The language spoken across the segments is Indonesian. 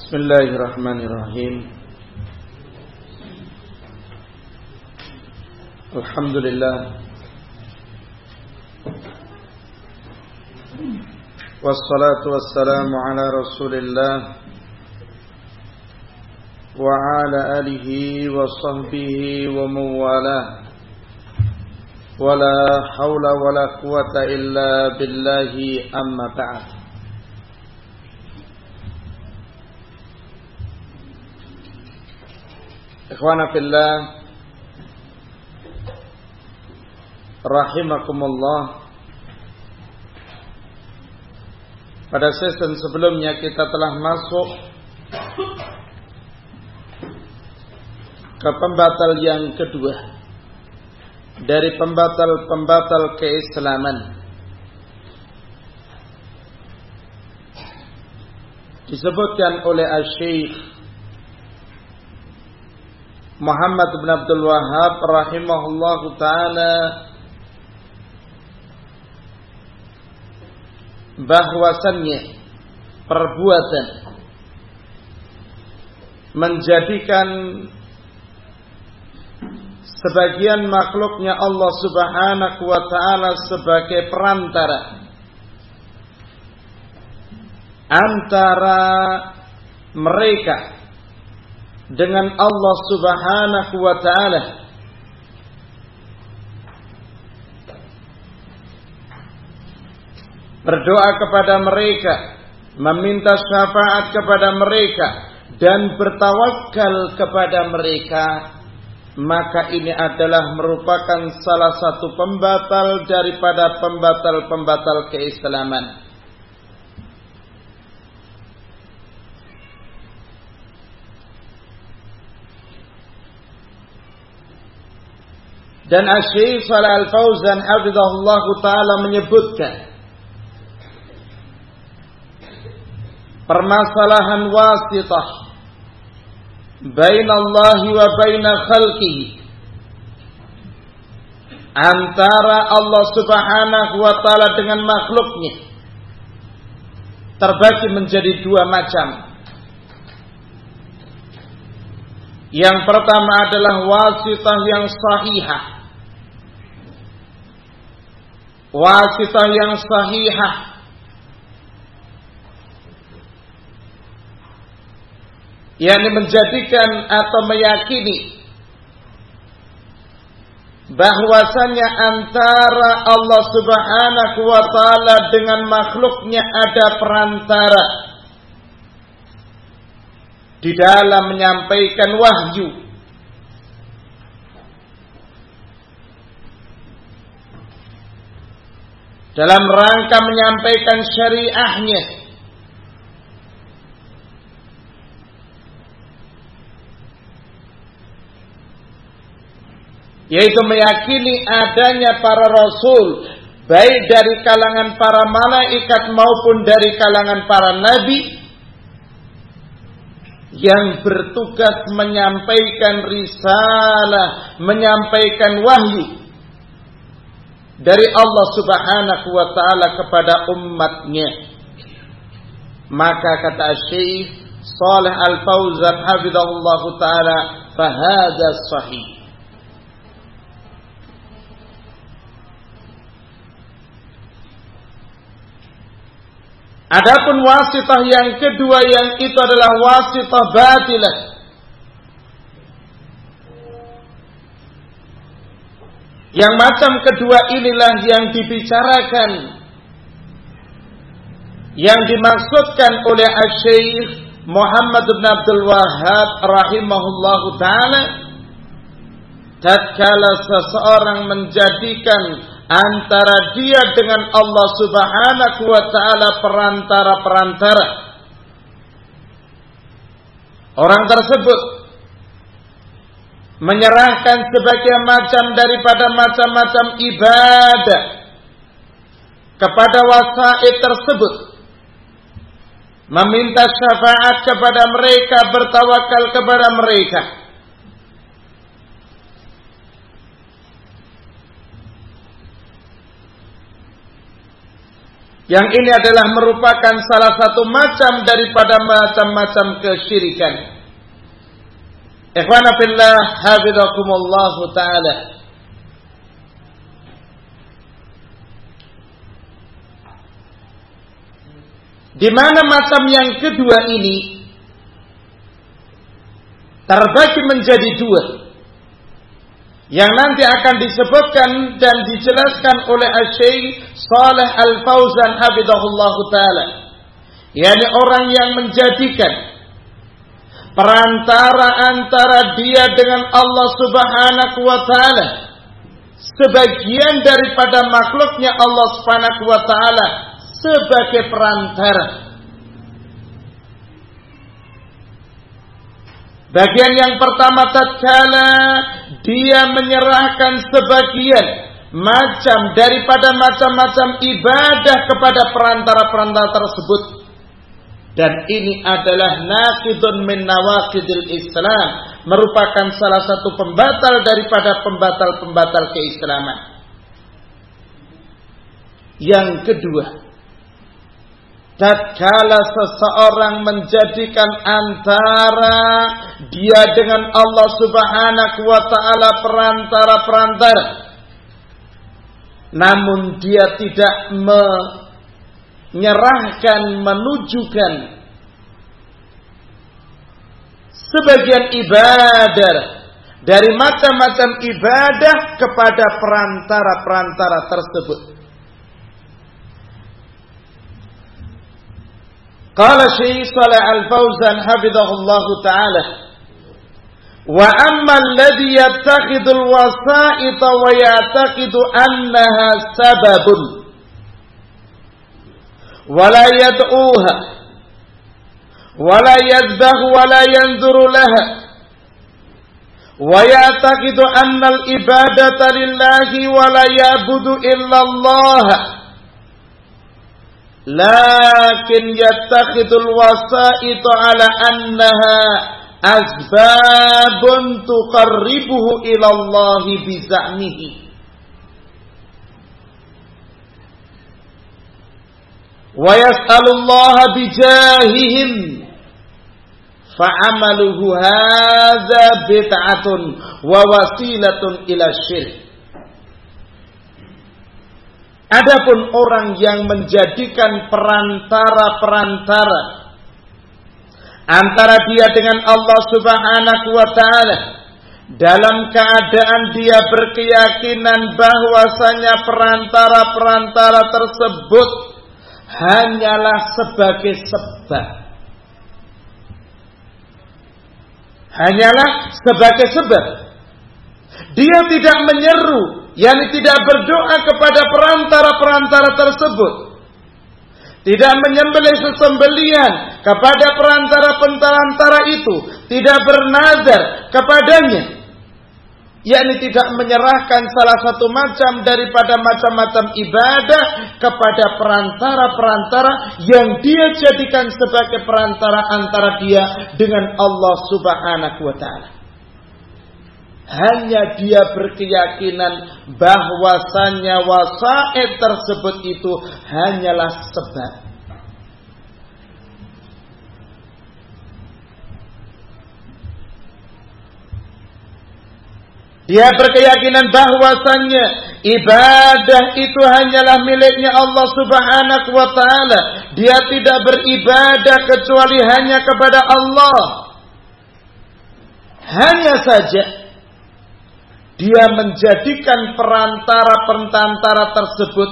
Bismillahirrahmanirrahim. Alhamdulillah. Wassalatu wassalamu ala Rasulillah wa ala alihi wa sahbihi wa mawalah. Wala hawla wala quwata illa billahi, amma ba'd. Ikhwana fillah, rahimakumullah. Pada season sebelumnya kita telah masuk ke pembatal yang kedua dari pembatal-pembatal keislaman. Disebutkan oleh Asy-Syaikh Muhammad bin Abdul Wahhab rahimahullahu ta'ala bahwasannya perbuatan menjadikan sebagian makhluknya Allah subhanahu wa ta'ala sebagai perantara antara mereka dengan Allah subhanahu wa ta'ala, berdoa kepada mereka, meminta syafaat kepada mereka, dan bertawakal kepada mereka, maka ini adalah merupakan salah satu pembatal daripada pembatal-pembatal keislaman. Dan Asy-Syaikh Shalih Al-Fauzan hafizahullahu ta'ala menyebutkan permasalahan wasitah bainallahi wa baina khalqihi, antara Allah subhanahu wa ta'ala dengan makhluknya, terbagi menjadi dua macam. Yang pertama adalah wasitah yang sahihah. Wasitah yang sahihah yakni menjadikan atau meyakini bahwasannya antara Allah subhanahu wa ta'ala dengan makhluknya ada perantara di dalam menyampaikan wahyu, dalam rangka menyampaikan syariahnya, yaitu meyakini adanya para rasul, baik dari kalangan para malaikat maupun dari kalangan para nabi, yang bertugas menyampaikan risalah, menyampaikan wahyu dari Allah subhanahu wa ta'ala kepada umatnya. Maka kata Syekh Shalih Al-Fauzan hafizahullahu ta'ala, fahadha sahih. Adapun wasitah yang kedua, yang itu adalah wasitah batilah, yang macam kedua inilah yang dibicarakan, yang dimaksudkan oleh Asy-Syaikh Muhammad bin Abdul Wahhab rahimahullahu ta'ala, tatkala seseorang menjadikan antara dia dengan Allah subhanahu wa ta'ala perantara-perantara. Orang tersebut menyerahkan sebagian macam daripada macam-macam ibadah kepada wasaid tersebut, meminta syafaat kepada mereka, bertawakal kepada mereka. Yang ini adalah merupakan salah satu macam daripada macam-macam kesyirikan. Ikhwana fillah, hafizakumullahu ta'ala. Di mana macam yang kedua ini terbagi menjadi dua, yang nanti akan disebutkan dan dijelaskan oleh Syekh Shalih Al-Fauzan hafizahullahu taala, yakni orang yang menjadikan perantara antara dia dengan Allah Subhanahu wa taala sebagian daripada makhluknya Allah Subhanahu wa taala sebagai perantara. Bagian yang pertama, tatkala dia menyerahkan sebagian macam daripada macam-macam ibadah kepada perantara-perantara tersebut. Dan ini adalah naqidun min nawaqidil Islam, merupakan salah satu pembatal daripada pembatal-pembatal keislaman. Yang kedua, tatkala seseorang menjadikan antara dia dengan Allah Subhanahu wa taala perantara-perantara, namun dia tidak menyerahkan, menunjukkan sebagian ibadah dari macam-macam ibadah kepada perantara-perantara tersebut. Qala Syekh Shalih Al-Fauzan hafizahullahu ta'ala, wa amma alladhi yattakhidhu al-wasa'ita wa ya'taqidu annaha sababun wa la yad'uha wa la yadbahu wa la yanzuru laha wa ya'taqidu anna al-ibadata lillahi wa la ya'budu illa Allah, lakin yattakhidul wasa'ita ala annaha asbabun tuqarribuhu ila Allah biza'mihi wa yas'alullaha bijahihim fa'amaluhu hadza bid'atun wa wasilatun ila syirk. Adapun orang yang menjadikan perantara-perantara antara dia dengan Allah Subhanahu wa taala, dalam keadaan dia berkeyakinan bahwasanya perantara-perantara tersebut hanyalah sebagai sebab, hanyalah sebagai sebab. Dia tidak menyeru, yakni tidak berdoa kepada perantara-perantara tersebut, tidak menyembelih sesembelian kepada perantara-perantara itu, tidak bernazar kepadanya, yakni tidak menyerahkan salah satu macam daripada macam-macam ibadah kepada perantara-perantara yang dia jadikan sebagai perantara antara dia dengan Allah Subhanahu wa taala. Hanya dia berkeyakinan bahwasanya wasa'id tersebut itu hanyalah sebab. Dia berkeyakinan bahwasanya ibadah itu hanyalah miliknya Allah Subhanahu wa taala. Dia tidak beribadah kecuali hanya kepada Allah. Hanya saja dia menjadikan perantara-perantara tersebut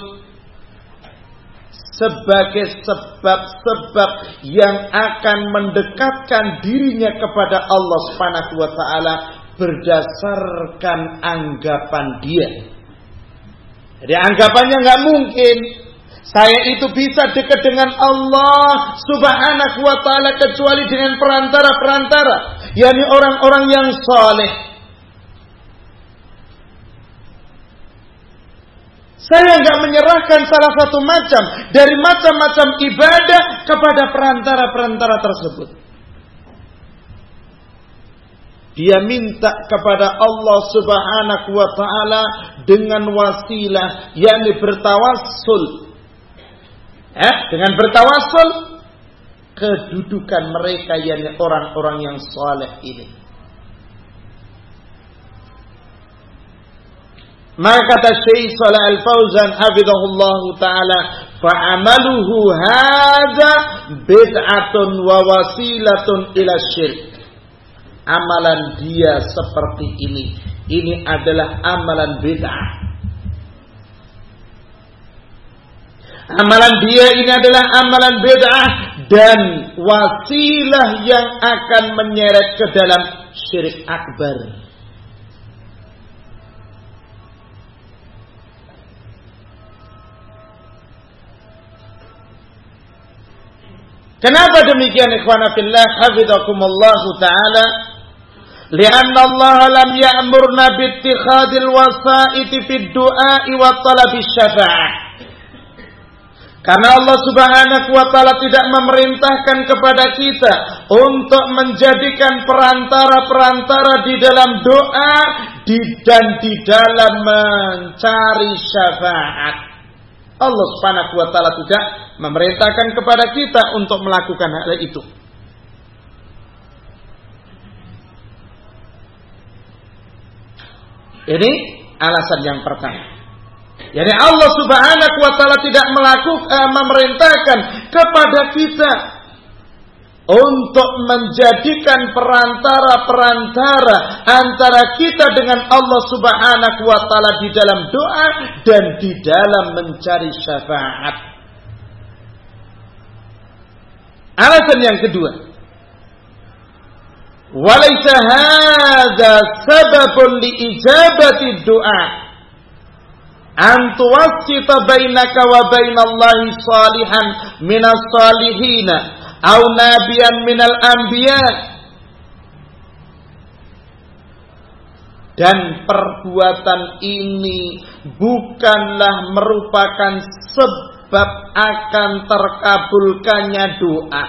sebagai sebab-sebab yang akan mendekatkan dirinya kepada Allah Subhanahu wa taala berdasarkan anggapan dia. Jadi anggapannya nggak mungkin saya itu bisa dekat dengan Allah Subhanahu wa taala kecuali dengan perantara-perantara, yakni orang-orang yang saleh. Saya enggak menyerahkan salah satu macam dari macam-macam ibadah kepada perantara-perantara tersebut. Dia minta kepada Allah Subhanahu wa taala dengan wasilah, yakni bertawassul Dengan bertawassul kedudukan mereka, yakni orang-orang yang saleh ini. Maka kata Syekh Shalih Al-Fauzan hafizahullahu taala, fa'amaluhu hadza bid'atun wa wasilatun ila syirk. Amalan dia seperti ini adalah amalan bid'ah. Amalan dia ini adalah amalan bid'ah dan wasilah yang akan menyeret ke dalam syirik akbar. Kenapa demikian ikhwana fillah hafizakumullahu taala? Lianna Allah lam ya'murna bittikhadil wasa'iti fid du'a'i wa talabi syafa'ah. Karena Allah Subhanahu wa taala tidak memerintahkan kepada kita untuk menjadikan perantara-perantara di dalam doa dan di dalam mencari syafaat. Allah Subhanahu wa taala tidak memerintahkan kepada kita untuk melakukan hal itu. Ini alasan yang pertama. Jadi Allah Subhanahu wa taala tidak memerintahkan kepada kita untuk menjadikan perantara-perantara antara kita dengan Allah Subhanahu wa taala di dalam doa dan di dalam mencari syafaat. Alasan yang kedua, walaysa hadza sababun li ijabati du'a an tuwassita bainaka wa bainallahi salihan minas salihina aw nabiyan minal anbiya. Dan perbuatan ini bukanlah merupakan sebab akan terkabulkannya doa.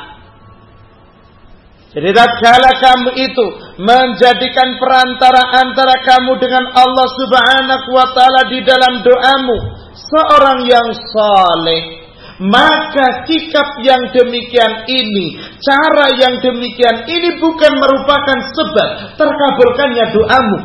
Jadi tatkala kamu itu menjadikan perantara antara kamu dengan Allah Subhanahu wa taala di dalam doamu, seorang yang saleh, maka sikap yang demikian ini, cara yang demikian ini bukan merupakan sebab terkabulkannya doamu.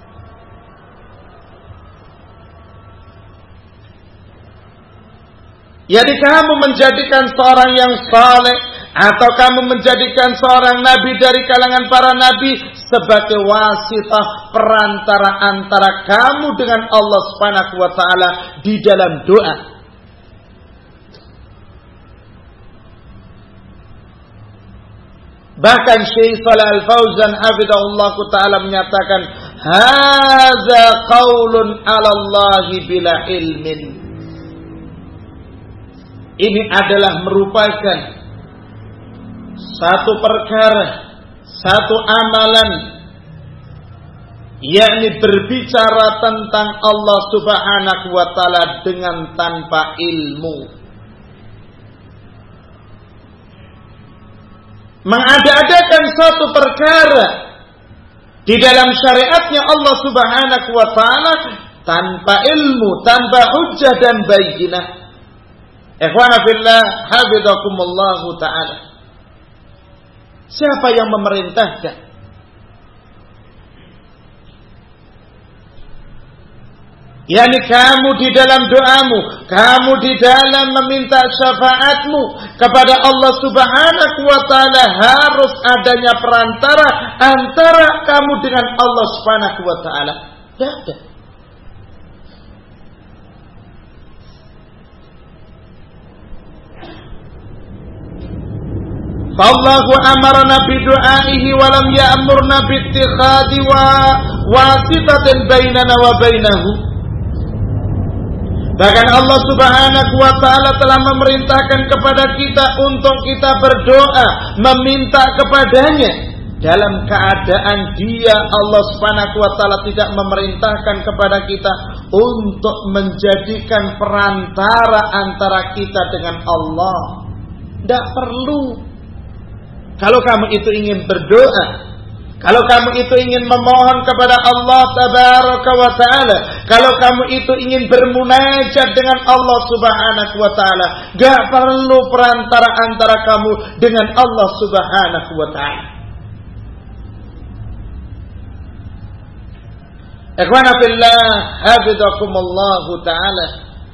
Jadi kamu menjadikan seorang yang saleh atau kamu menjadikan seorang nabi dari kalangan para nabi sebagai wasitah perantara antara kamu dengan Allah Subhanahu wa taala di dalam doa. Bahkan Syekh Shalih Al-Fauzan hafizahullahu taala menyatakan, hadza qaulun 'ala Allahi bila ilmin. Ini adalah merupakan satu perkara, satu amalan, yakni berbicara tentang Allah Subhanahu wa taala dengan tanpa ilmu. Mengada-adakan satu perkara di dalam syariatnya Allah Subhanahu wa taala tanpa ilmu, tanpa hujjah dan bayyinah. Ikhwana fillah hafizakumullahu ta'ala. Siapa yang memerintahkan? Yani kamu di dalam doamu, kamu di dalam meminta syafaatmu kepada Allah Subhanahu wa taala harus adanya perantara antara kamu dengan Allah Subhanahu wa taala. Tidak ada. Fallahu amarna bidu'aihi wa lam ya'murna bittikhadi wasitatin bainana wa bainahu. Bahkan Allah Subhanahu wa taala telah memerintahkan kepada kita untuk kita berdoa, meminta kepadanya dalam keadaan Dia Allah Subhanahu wa taala tidak memerintahkan kepada kita untuk menjadikan perantara antara kita dengan Allah. Tidak perlu. Kalau kamu itu ingin berdoa, Kalau kamu itu ingin memohon kepada Allah Tabaraka wa Ta'ala, kalau kamu itu ingin bermunajat dengan Allah Subhanahu wa Ta'ala, gak perlu perantara antara kamu dengan Allah Subhanahu wa Ta'ala. Ikhwana fillah, hafizakumullahu ta'ala.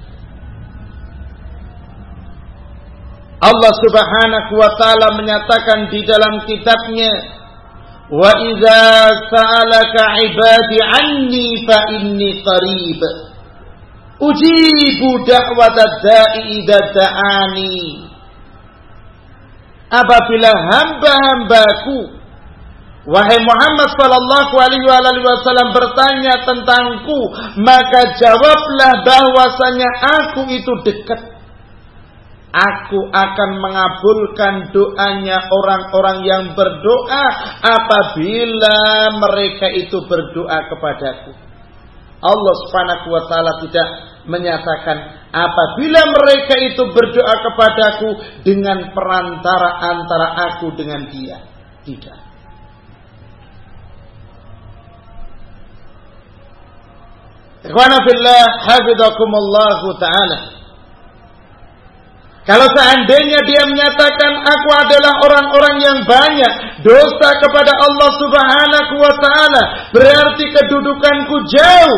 Allah Subhanahu wa Ta'ala menyatakan di dalam kitabnya, wa idza sa'alaka 'ibadi 'anni fa inni qarib ujibu da'watad da'i idza da'ani. Apabila hamba-hambaku, wahai Muhammad sallallahu alaihi wasallam, bertanya tentangku, maka jawablah bahwasanya aku itu dekat. Aku akan mengabulkan doanya orang-orang yang berdoa apabila mereka itu berdoa kepadaku. Allah Subhanahu wa Ta'ala tidak menyatakan apabila mereka itu berdoa kepadaku dengan perantara antara aku dengan dia. Tidak. Ikhwana fillah, hafizakumullahu ta'ala. Kalau seandainya dia menyatakan aku adalah orang-orang yang banyak dosa kepada Allah Subhanahu wa Ta'ala, berarti kedudukanku jauh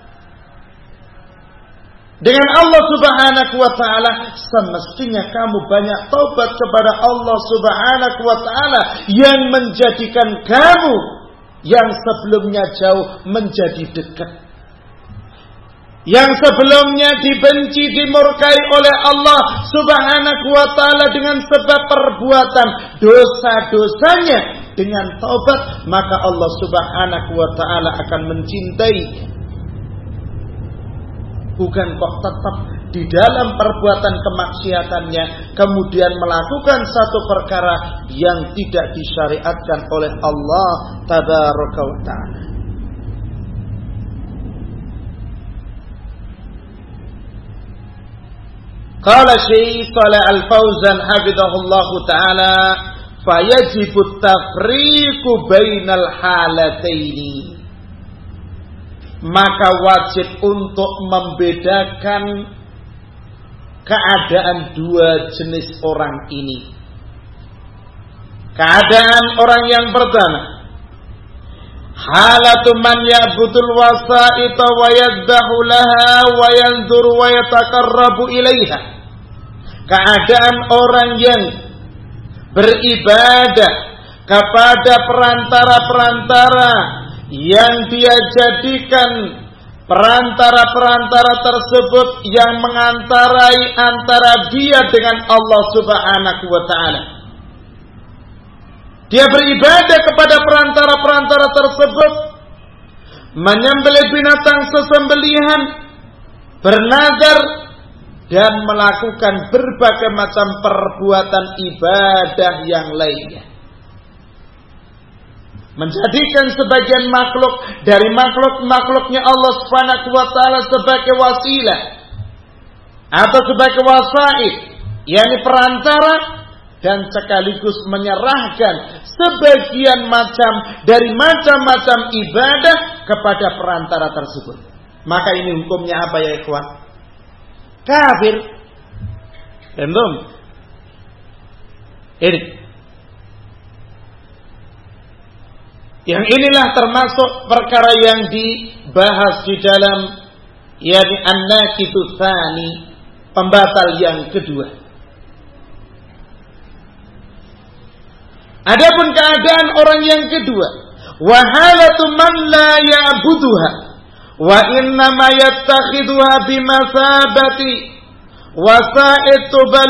dengan Allah Subhanahu wa Ta'ala. Semestinya kamu banyak taubat kepada Allah Subhanahu wa Ta'ala yang menjadikan kamu yang sebelumnya jauh menjadi dekat. Yang sebelumnya dibenci, dimurkai oleh Allah Subhanahu wa Ta'ala dengan sebab perbuatan dosa-dosanya, dengan taubat, maka Allah Subhanahu wa Ta'ala akan mencintai. Bukan kok tetap di dalam perbuatan kemaksiatannya kemudian melakukan satu perkara yang tidak disyariatkan oleh Allah Tabaraka wa Ta'ala. Qala Syekh Shalih Al-Fauzan hafizahullahu ta'ala, fayajibu tafriqu bainal halataini. Maka wajib untuk membedakan keadaan dua jenis orang ini. Keadaan orang yang pertama, halatu man ya'budul wasa'ita wa yaddahu laha wa yanzuru wa yataqarrabu ilaiha. Keadaan orang yang beribadah kepada perantara-perantara yang dia jadikan perantara-perantara tersebut yang mengantarai antara dia dengan Allah Subhanahu wa Ta'ala. Dia beribadah kepada perantara-perantara tersebut, menyembelih binatang sesembelihan, bernazar, dan melakukan berbagai macam perbuatan ibadah yang lainnya. Menjadikan sebagian makhluk dari makhluk-makhluknya Allah Subhanahu wa Ta'ala sebagai wasilah atau sebagai wasaid, yakni perantara, dan sekaligus menyerahkan sebagian macam dari macam-macam ibadah kepada perantara tersebut. Maka ini hukumnya apa ya ikhwan? Kafir. Belum. Ini. Yang inilah termasuk perkara yang dibahas di dalam yakni an-naqidu tsani, pembatal yang kedua. Adapun keadaan orang yang kedua, wa halatu man la ya'buduha wa inna ma yattakhidhuha bimasabati wasa'id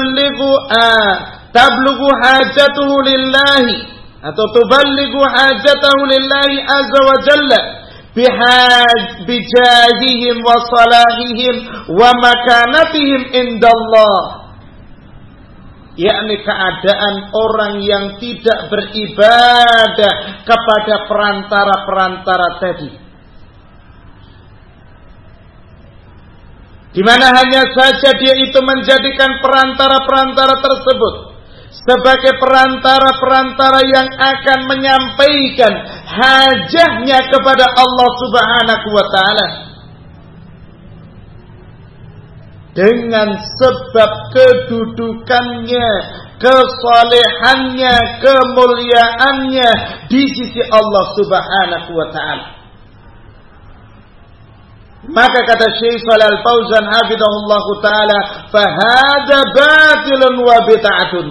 tablughu hajatuhu lillahi atau tuballighu hajatahu lillahi azza wa jalla bijahihim wa salahihim wa makanatihim indallah. Yakni keadaan orang yang tidak beribadah kepada perantara-perantara tadi, di mana hanya saja dia itu menjadikan perantara-perantara tersebut sebagai perantara-perantara yang akan menyampaikan hajatnya kepada Allah Subhanahu wa ta'ala dengan sebab kedudukannya, kesalehannya, kemuliaannya di sisi Allah Subhanahu wa ta'ala. Maka kata Syekh Shalal Fauzan hafizahullah ta'ala, fahada batilun wa bid'atun.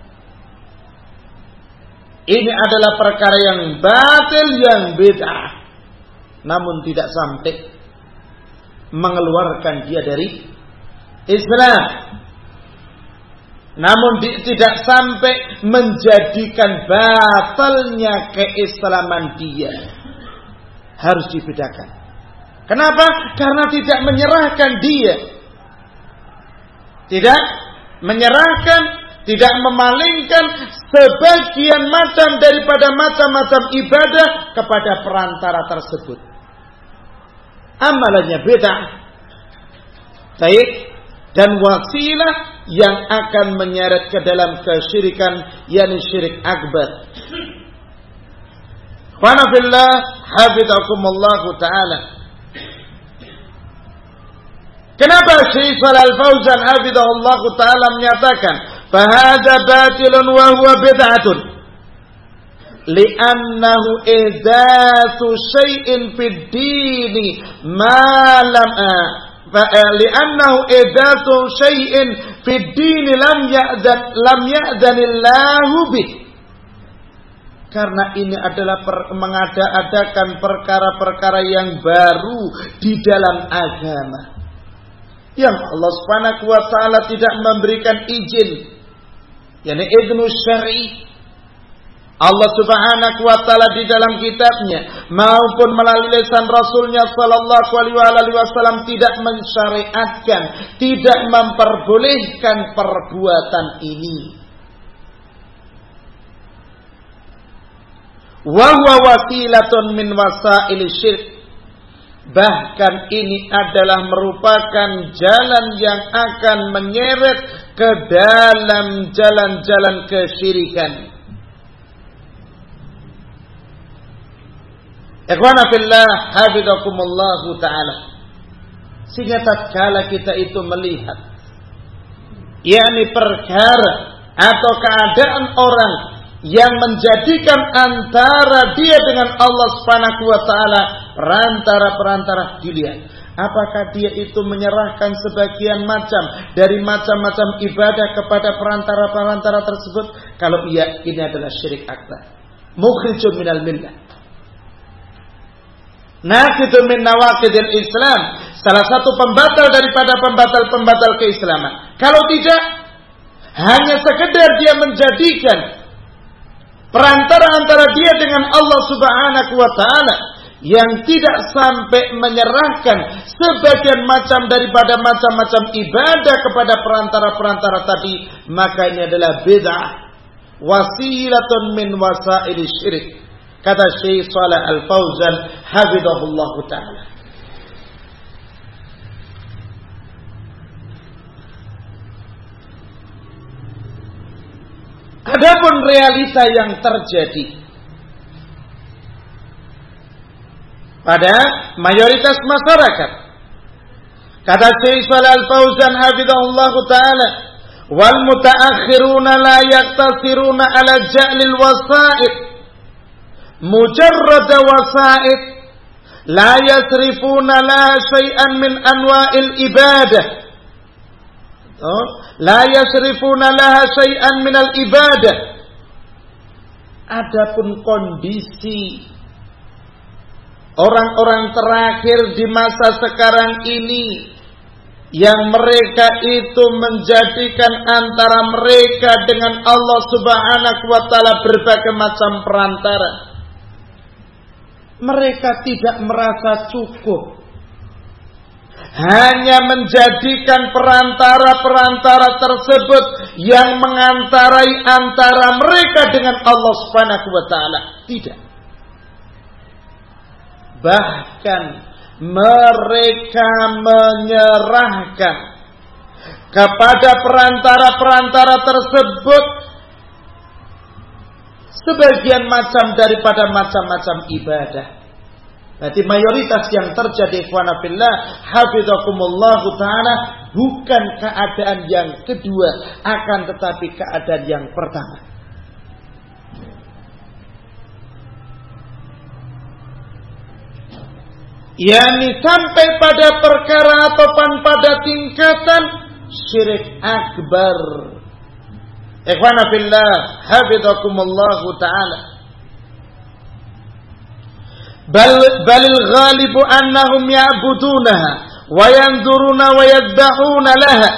Ini adalah perkara yang batil, yang bid'ah, namun tidak sampai mengeluarkan dia dari Islam, namun tidak sampai menjadikan batalnya keislaman dia. Harus dibedakan. Kenapa? Karena tidak menyerahkan dia, tidak menyerahkan, tidak memalingkan sebagian macam daripada macam-macam ibadah kepada perantara tersebut. Amalannya beda, baik, dan wasilah yang akan menyeret ke dalam kesyirikan, yakni syirik akbar. Wa nafillah hafizakumullah ta'ala. Kenapa Syekh Shalal Fauzan hafizahullah ta'ala menyatakan fahadha batilun wa huwa bid'atun? Li'annahu ihdatsu syai'in fid dini ma lam li'annahu ihdatsu syai'in fid dini lam ya'dhanillahu bih. Karena ini adalah mengada-adakan perkara-perkara yang baru di dalam agama yang Allah Subhanahu wa ta'ala tidak memberikan izin, yakni idnu syar'i. Allah Subhanahu wa ta'ala di dalam kitabnya maupun melalui lisan Rasulnya sallallahu alaihi wasallam tidak mensyariatkan, tidak memperbolehkan perbuatan ini. Wa huwa wasilatun min wasail syirk. Bahkan ini adalah merupakan jalan yang akan menyeret ke dalam jalan-jalan kesyirikan. Ikhwana fillah hafizakumullah ta'ala. Sehingga tatkala kita itu melihat, yakni perkara atau keadaan orang yang menjadikan antara dia dengan Allah Subhanahu wa ta'ala perantara-perantara, dilihat apakah dia itu menyerahkan sebagian macam dari macam-macam ibadah kepada perantara-perantara tersebut. Kalau iya, ini adalah syirik akbar, mukhrijun minal millah, naqidun min nawaqidil Islam, salah satu pembatal daripada pembatal-pembatal keislaman. Kalau tidak, hanya sekedar dia menjadikan perantara antara dia dengan Allah Subhanahu wa ta'ala yang tidak sampai menyerahkan sebagian macam daripada macam-macam ibadah kepada perantara-perantara tadi, maka ini adalah bid'ah, wasilatun min wasail syirik, kata Syekh Shalal Al-Fauzan hafizahullah ta'ala. Adapun realita yang terjadi pada mayoritas masyarakat, kata Syekh Shalal Fauzan hafizahullah ta'ala, wal mutaakhiruna la yaktasiruna ala ja'lil wasa'id mujarrad wasa'id la yasrifuna la syai'an min anwa'il ibadah, la yasrifuna laha syai'an minal ibadah. Adapun kondisi orang-orang terakhir di masa sekarang ini, yang mereka itu menjadikan antara mereka dengan Allah Subhanahu wa ta'ala berbagai macam perantara. Mereka tidak merasa cukup hanya menjadikan perantara-perantara tersebut yang mengantarai antara mereka dengan Allah Subhanahu wa ta'ala. Tidak. Bahkan mereka menyerahkan kepada perantara-perantara tersebut sebagian macam daripada macam-macam ibadah. Berarti mayoritas yang terjadi ikhwana fillah hafizakumullah ta'ala bukan keadaan yang kedua, akan tetapi keadaan yang pertama. yakni sampai pada perkara ataupun pada tingkatan syirik akbar. Ikhwana fillah hafizakumullah ta'ala. Balil ghalibu annahum ya'budunaha wa yanzuruna wa yadbahuna laha.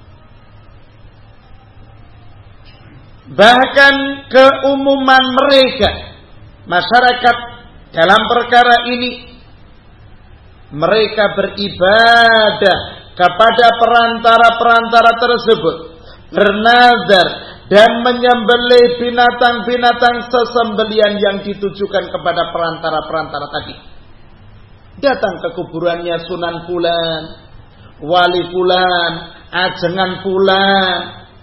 Bahkan keumuman mereka, masyarakat dalam perkara ini, mereka beribadah kepada perantara-perantara tersebut, bernazar dan menyembelih binatang-binatang sesembelian yang ditujukan kepada perantara-perantara tadi. Datang ke kuburannya Sunan Fulan, Wali Fulan, Ajengan Fulan.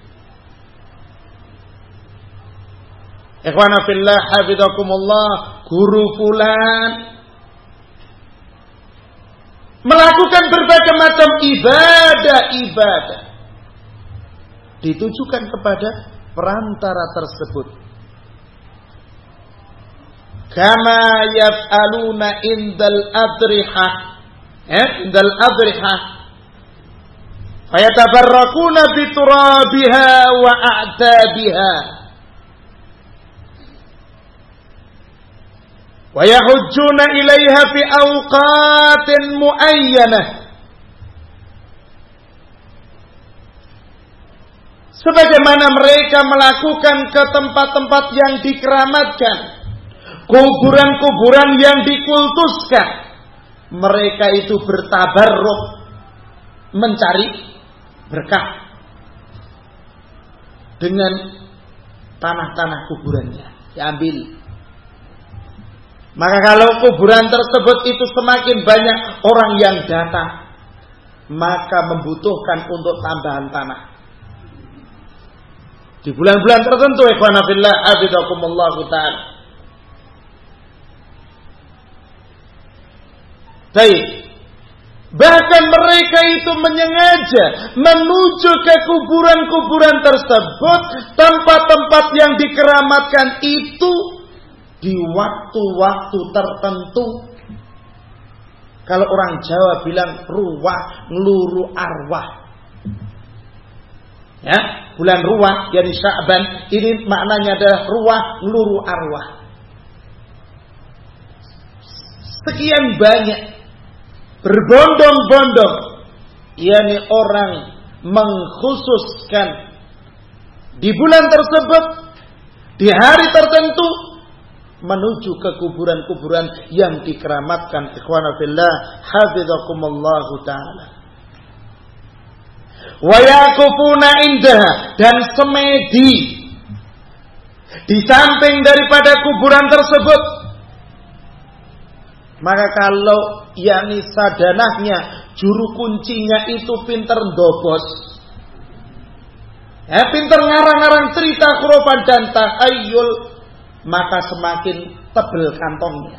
Ikhwana fillah hafizakumullah, guru Fulan. Melakukan berbagai macam ibadah-ibadah ditujukan kepada perantara tersebut. Kama yaf'aluna indal adrihah, indal adrihah, fayatabarrakuna biturabiha wa a'tabiha, wa yahujjuna ilaiha fi awqatin muayyanah. Sebagaimana mereka melakukan ke tempat-tempat yang dikeramatkan, kuburan-kuburan yang dikultuskan, mereka itu bertabarruk mencari berkah dengan tanah-tanah kuburannya diambil. Maka kalau kuburan tersebut itu semakin banyak orang yang datang, maka membutuhkan untuk tambahan tanah. Di bulan-bulan tertentu, ikhwana fillah hafizakumullah ta'ala. Baik. Bahkan mereka itu menyengaja menuju ke kuburan-kuburan tersebut, tempat-tempat yang dikeramatkan itu di waktu-waktu tertentu. Kalau orang Jawa bilang ruwah ngeluru arwah. Ya, bulan ruwah yakni Sya'ban, ini maknanya adalah ruwah ngeluru arwah. Sekian banyak berbondong-bondong yakni orang mengkhususkan di bulan tersebut, di hari tertentu, menuju ke kuburan-kuburan yang dikeramatkan. Ikhwana fillah hafizakumullah ta'ala. Wa yaqufuna indaha, dan semedi di samping daripada kuburan tersebut. Maka kalau yakni sadanahnya, juru kuncinya itu pinter ndobos, pinter ngarang-ngarang cerita khurafat dan tahayul, maka semakin tebel kantongnya.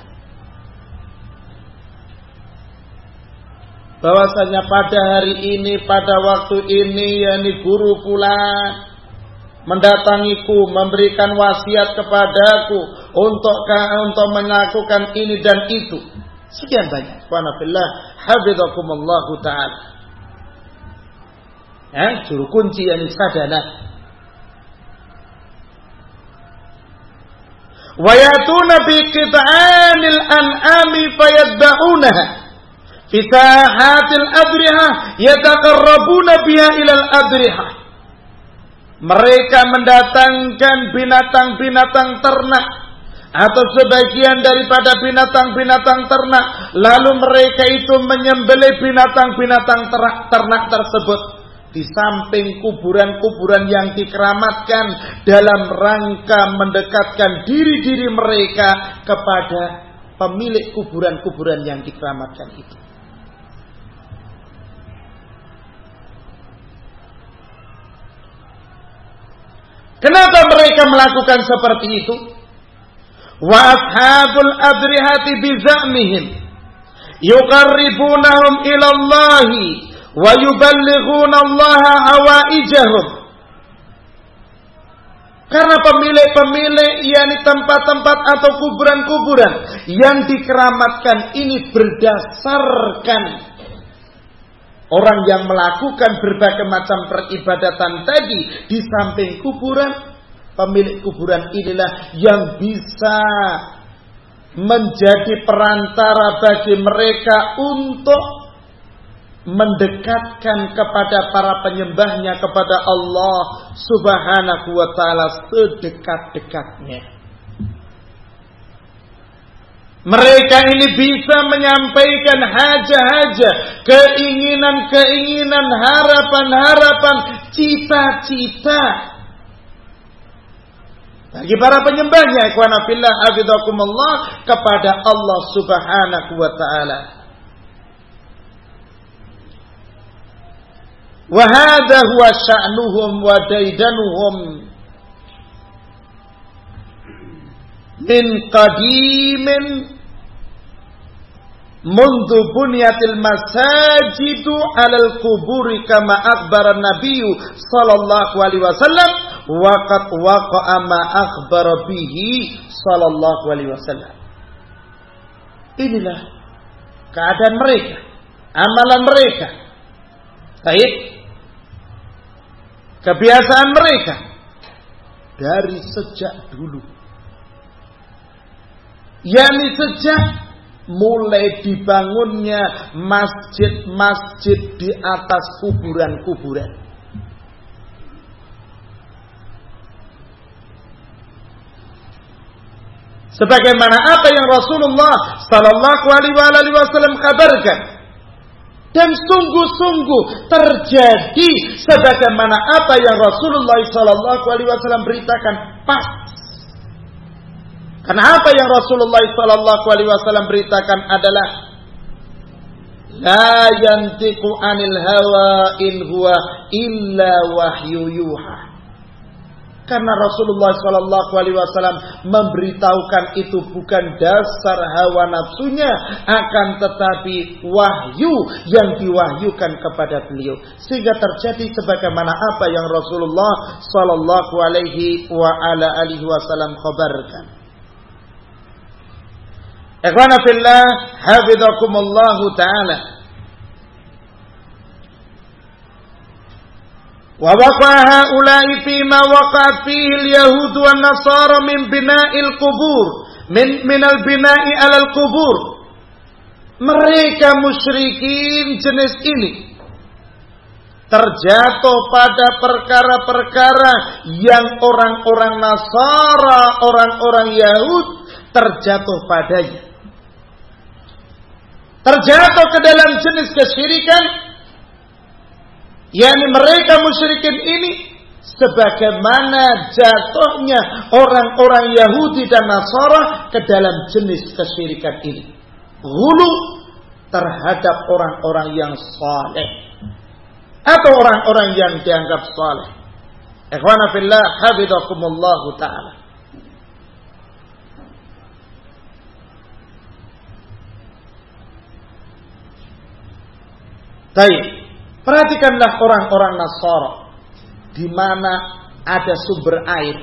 Bahwasanya pada hari ini, pada waktu ini, yakni guru fulan mendatangiku, memberikan wasiat kepadaku untuk melakukan ini dan itu. Sekian banyak. Subhanallah, hafizakumullah ta'ala. Juru kunci yakni sadana. Wa yatuna bi qit'anil an'ami fayadba'unaha fi sahatil adrihah yataqarrabuna biha ilal adrihah. Mereka mendatangkan binatang-binatang ternak atau sebagian daripada binatang-binatang ternak, lalu mereka itu menyembelih binatang-binatang ternak tersebut di samping kuburan-kuburan yang dikeramatkan, dalam rangka mendekatkan diri-diri mereka kepada pemilik kuburan-kuburan yang dikeramatkan itu. Kenapa mereka melakukan seperti itu? wa ashabul adrihati bizamihim yuqarribunahum ila Allah wa yuballighuna Allah hawaijahum. Karena pemilik-pemilik, yakni tempat-tempat atau kuburan-kuburan yang dikeramatkan ini berdasarkan orang yang melakukan berbagai macam peribadatan tadi di samping kuburan, pemilik kuburan inilah yang bisa menjadi perantara bagi mereka untuk mendekatkan kepada para penyembahnya kepada Allah Subhanahu wa ta'ala sedekat-dekatnya. Mereka ini bisa menyampaikan haja-haja, keinginan-keinginan, harapan-harapan, cita-cita bagi para penyembahnya, ikhwana fillah hafizakumullah, kepada Allah Subhanahu wa ta'ala. Wa hadha huwa sya'nuhum wa daidanuhum min qadimin mundu bunyatil masajidu alal kuburi kama akhbara Nabi sallallahu alaihi wasallam wa qad waqa'a ma akhbara bihi sallallahu alaihi wasallam. Inilah keadaan mereka, amalan mereka, baik kebiasaan mereka dari sejak dulu, yakni sejak mulai dibangunnya masjid-masjid di atas kuburan-kuburan. Sebagaimana apa yang Rasulullah sallallahu alaihi wasallam kabarkan. Dan sungguh-sungguh terjadi sebagaimana apa yang Rasulullah sallallahu alaihi wasallam beritakan pas. Karena apa yang Rasulullah sallallahu alaihi wasallam beritakan adalah la yantiqu anil hawa in huwa illa wahyu yuha. Karena Rasulullah sallallahu alaihi wasallam memberitahukan itu bukan dasar hawa nafsunya, akan tetapi wahyu yang diwahyukan kepada beliau, sehingga terjadi sebagaimana apa yang Rasulullah sallallahu alaihi wasallam khabarkan. Ikhwana fillah hafizakumullah taala. Wa waqa'a haula'i fima waqa'at fihi al-yahud wan nasara min bina'il qubur min al-bina'i 'alal qubur. Mereka musyrikin jenis ini terjatuh pada perkara-perkara yang orang-orang Nasara, orang-orang Yahud terjatuh padanya. Terjatuh ke dalam jenis kesyirikan, yakni mereka musyrikin ini sebagaimana jatuhnya orang-orang Yahudi dan Nasara ke dalam jenis kesyirikan ini. Ghulu terhadap orang-orang yang saleh atau orang-orang yang dianggap saleh. Ikhwana fillah hafizakumullah taala. Baik. Perhatikanlah orang-orang Nasara di mana ada sumber air,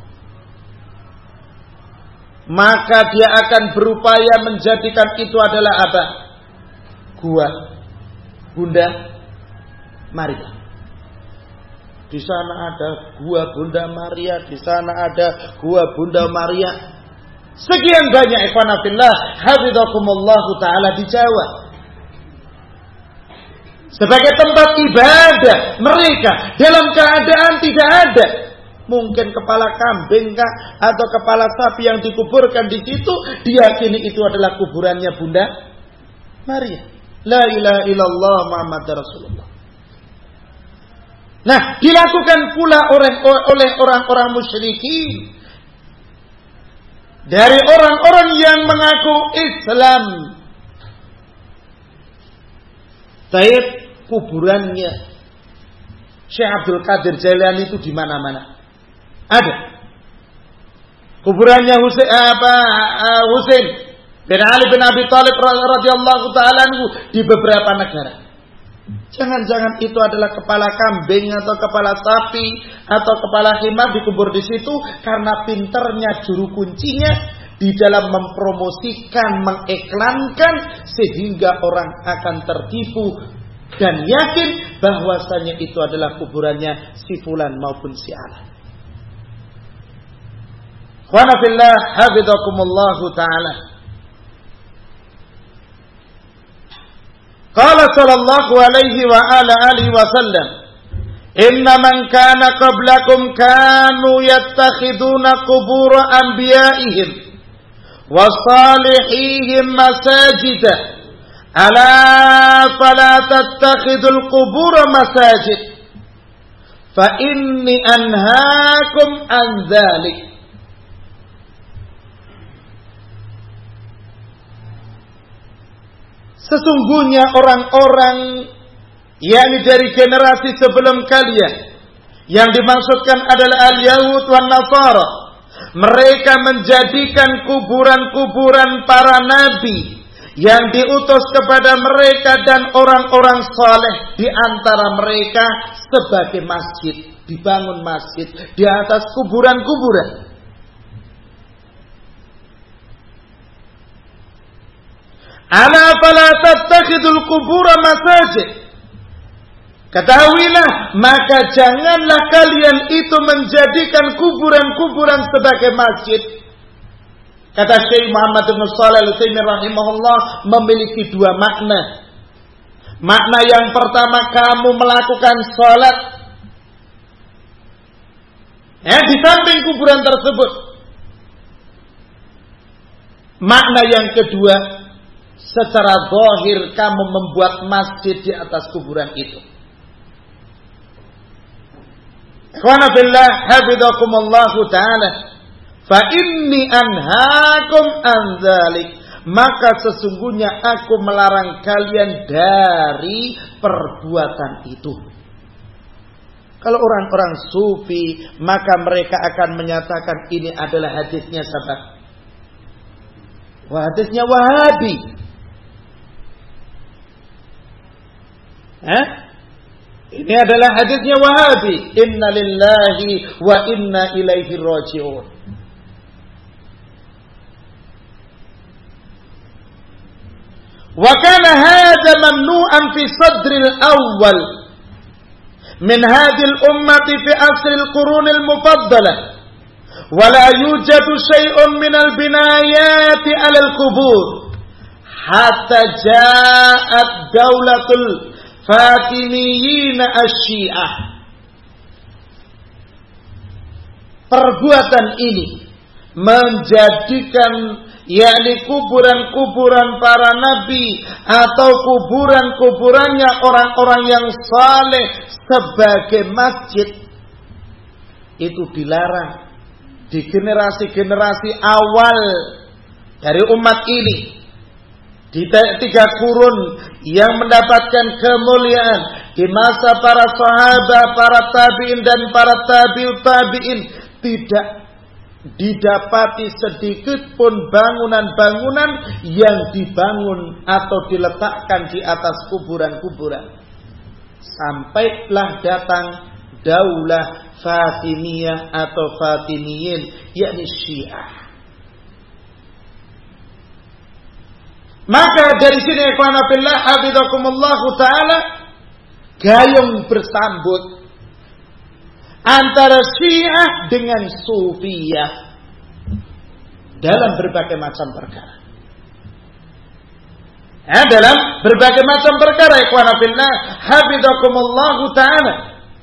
maka dia akan berupaya menjadikan itu adalah apa? Gua Bunda Maria. Di sana ada gua Bunda Maria, di sana ada gua Bunda Maria. Sekian banyak ikhwan fillah hafizakumullah taala di Jawa. Sebagai tempat ibadah mereka dalam keadaan tidak ada. Mungkin kepala kambing kah atau kepala sapi yang dikuburkan di situ diyakini itu adalah kuburannya Bunda Maria. La ilaha illallah Muhammad Rasulullah. Nah, dilakukan pula oleh orang-orang musyrikin dari orang-orang yang mengaku Islam. Taib kuburannya Syekh Abdul Qadir Jailani itu di mana-mana ada. kuburannya Husain bin Ali bin Abi Thalib radhiyallahu taala anhu di beberapa negara. Jangan-jangan itu adalah kepala kambing atau kepala sapi atau kepala himar dikubur di situ karena pinternya juru kuncinya di dalam mempromosikan, mengiklankan sehingga orang akan tertipu dan yakin bahwasanya itu adalah kuburannya si fulan maupun si alan. Wa nafillah hafizakumullahu ta'ala. Qala sallallahu alaihi wa ala alihi wa sallam, inna man kana qablakum kanu yattakhiduna qubur anbiya'ihim wa salihihim masajida, ala fala tattakhidul qubur masajid fa inni anhaakum an dzalik. Sesungguhnya orang-orang yakni dari generasi sebelum kalian yang dimaksudkan adalah al-Yahud wan Nasara, mereka menjadikan kuburan-kuburan para nabi yang diutus kepada mereka dan orang-orang saleh di antara mereka sebagai masjid, dibangun masjid di atas kuburan-kuburan. Ala fala tattakhidul qubura masajid. Ketahuilah, maka janganlah kalian itu menjadikan kuburan-kuburan sebagai masjid. Kata Syekh Muhammad bin Shalih Al-Utsaimin rahimahullah, memiliki dua makna. Makna yang pertama, kamu melakukan salat di samping kuburan tersebut. Makna yang kedua, secara zahir kamu membuat masjid di atas kuburan itu. Ikhwana fillah hafizakumullahu ta'ala. Fa inni anhaakum an dzalik. Maka sesungguhnya aku melarang kalian dari perbuatan itu. Kalau orang-orang sufi, maka mereka akan menyatakan ini adalah hadisnya siapa? Wah, hadisnya Wahabi. Ini adalah hadisnya Wahabi. Inna lillahi wa inna ilaihi raji'un. Wa kana hadha mamnu'an fi sadril awwal min hadhil ummati fi asril qurunil mufaddalah. Wa la yujadu syai'un minal binayati 'alal qubur hatta ja'at daulatul Fatimiyin Asy-Syiah. Perbuatan ini menjadikan yakni kuburan-kuburan para nabi atau kuburan-kuburannya orang-orang yang saleh sebagai masjid itu dilarang di generasi-generasi awal dari umat ini. Di 3 kurun yang mendapatkan kemuliaan di masa para sahabat, para tabi'in dan para tabi'ut tabi'in, tidak didapati sedikit pun bangunan-bangunan yang dibangun atau diletakkan di atas kuburan-kuburan. Sampailah datang daulah Fatimiyah atau Fatimiyin, yakni Syiah. Maka dari sini ikhwan fillah hafizakumullahu taala, gayung bersambut antara Syiah dengan Sufiyah dalam berbagai macam perkara. Dalam berbagai macam perkara ikhwan fillah hafizakumullahu taala.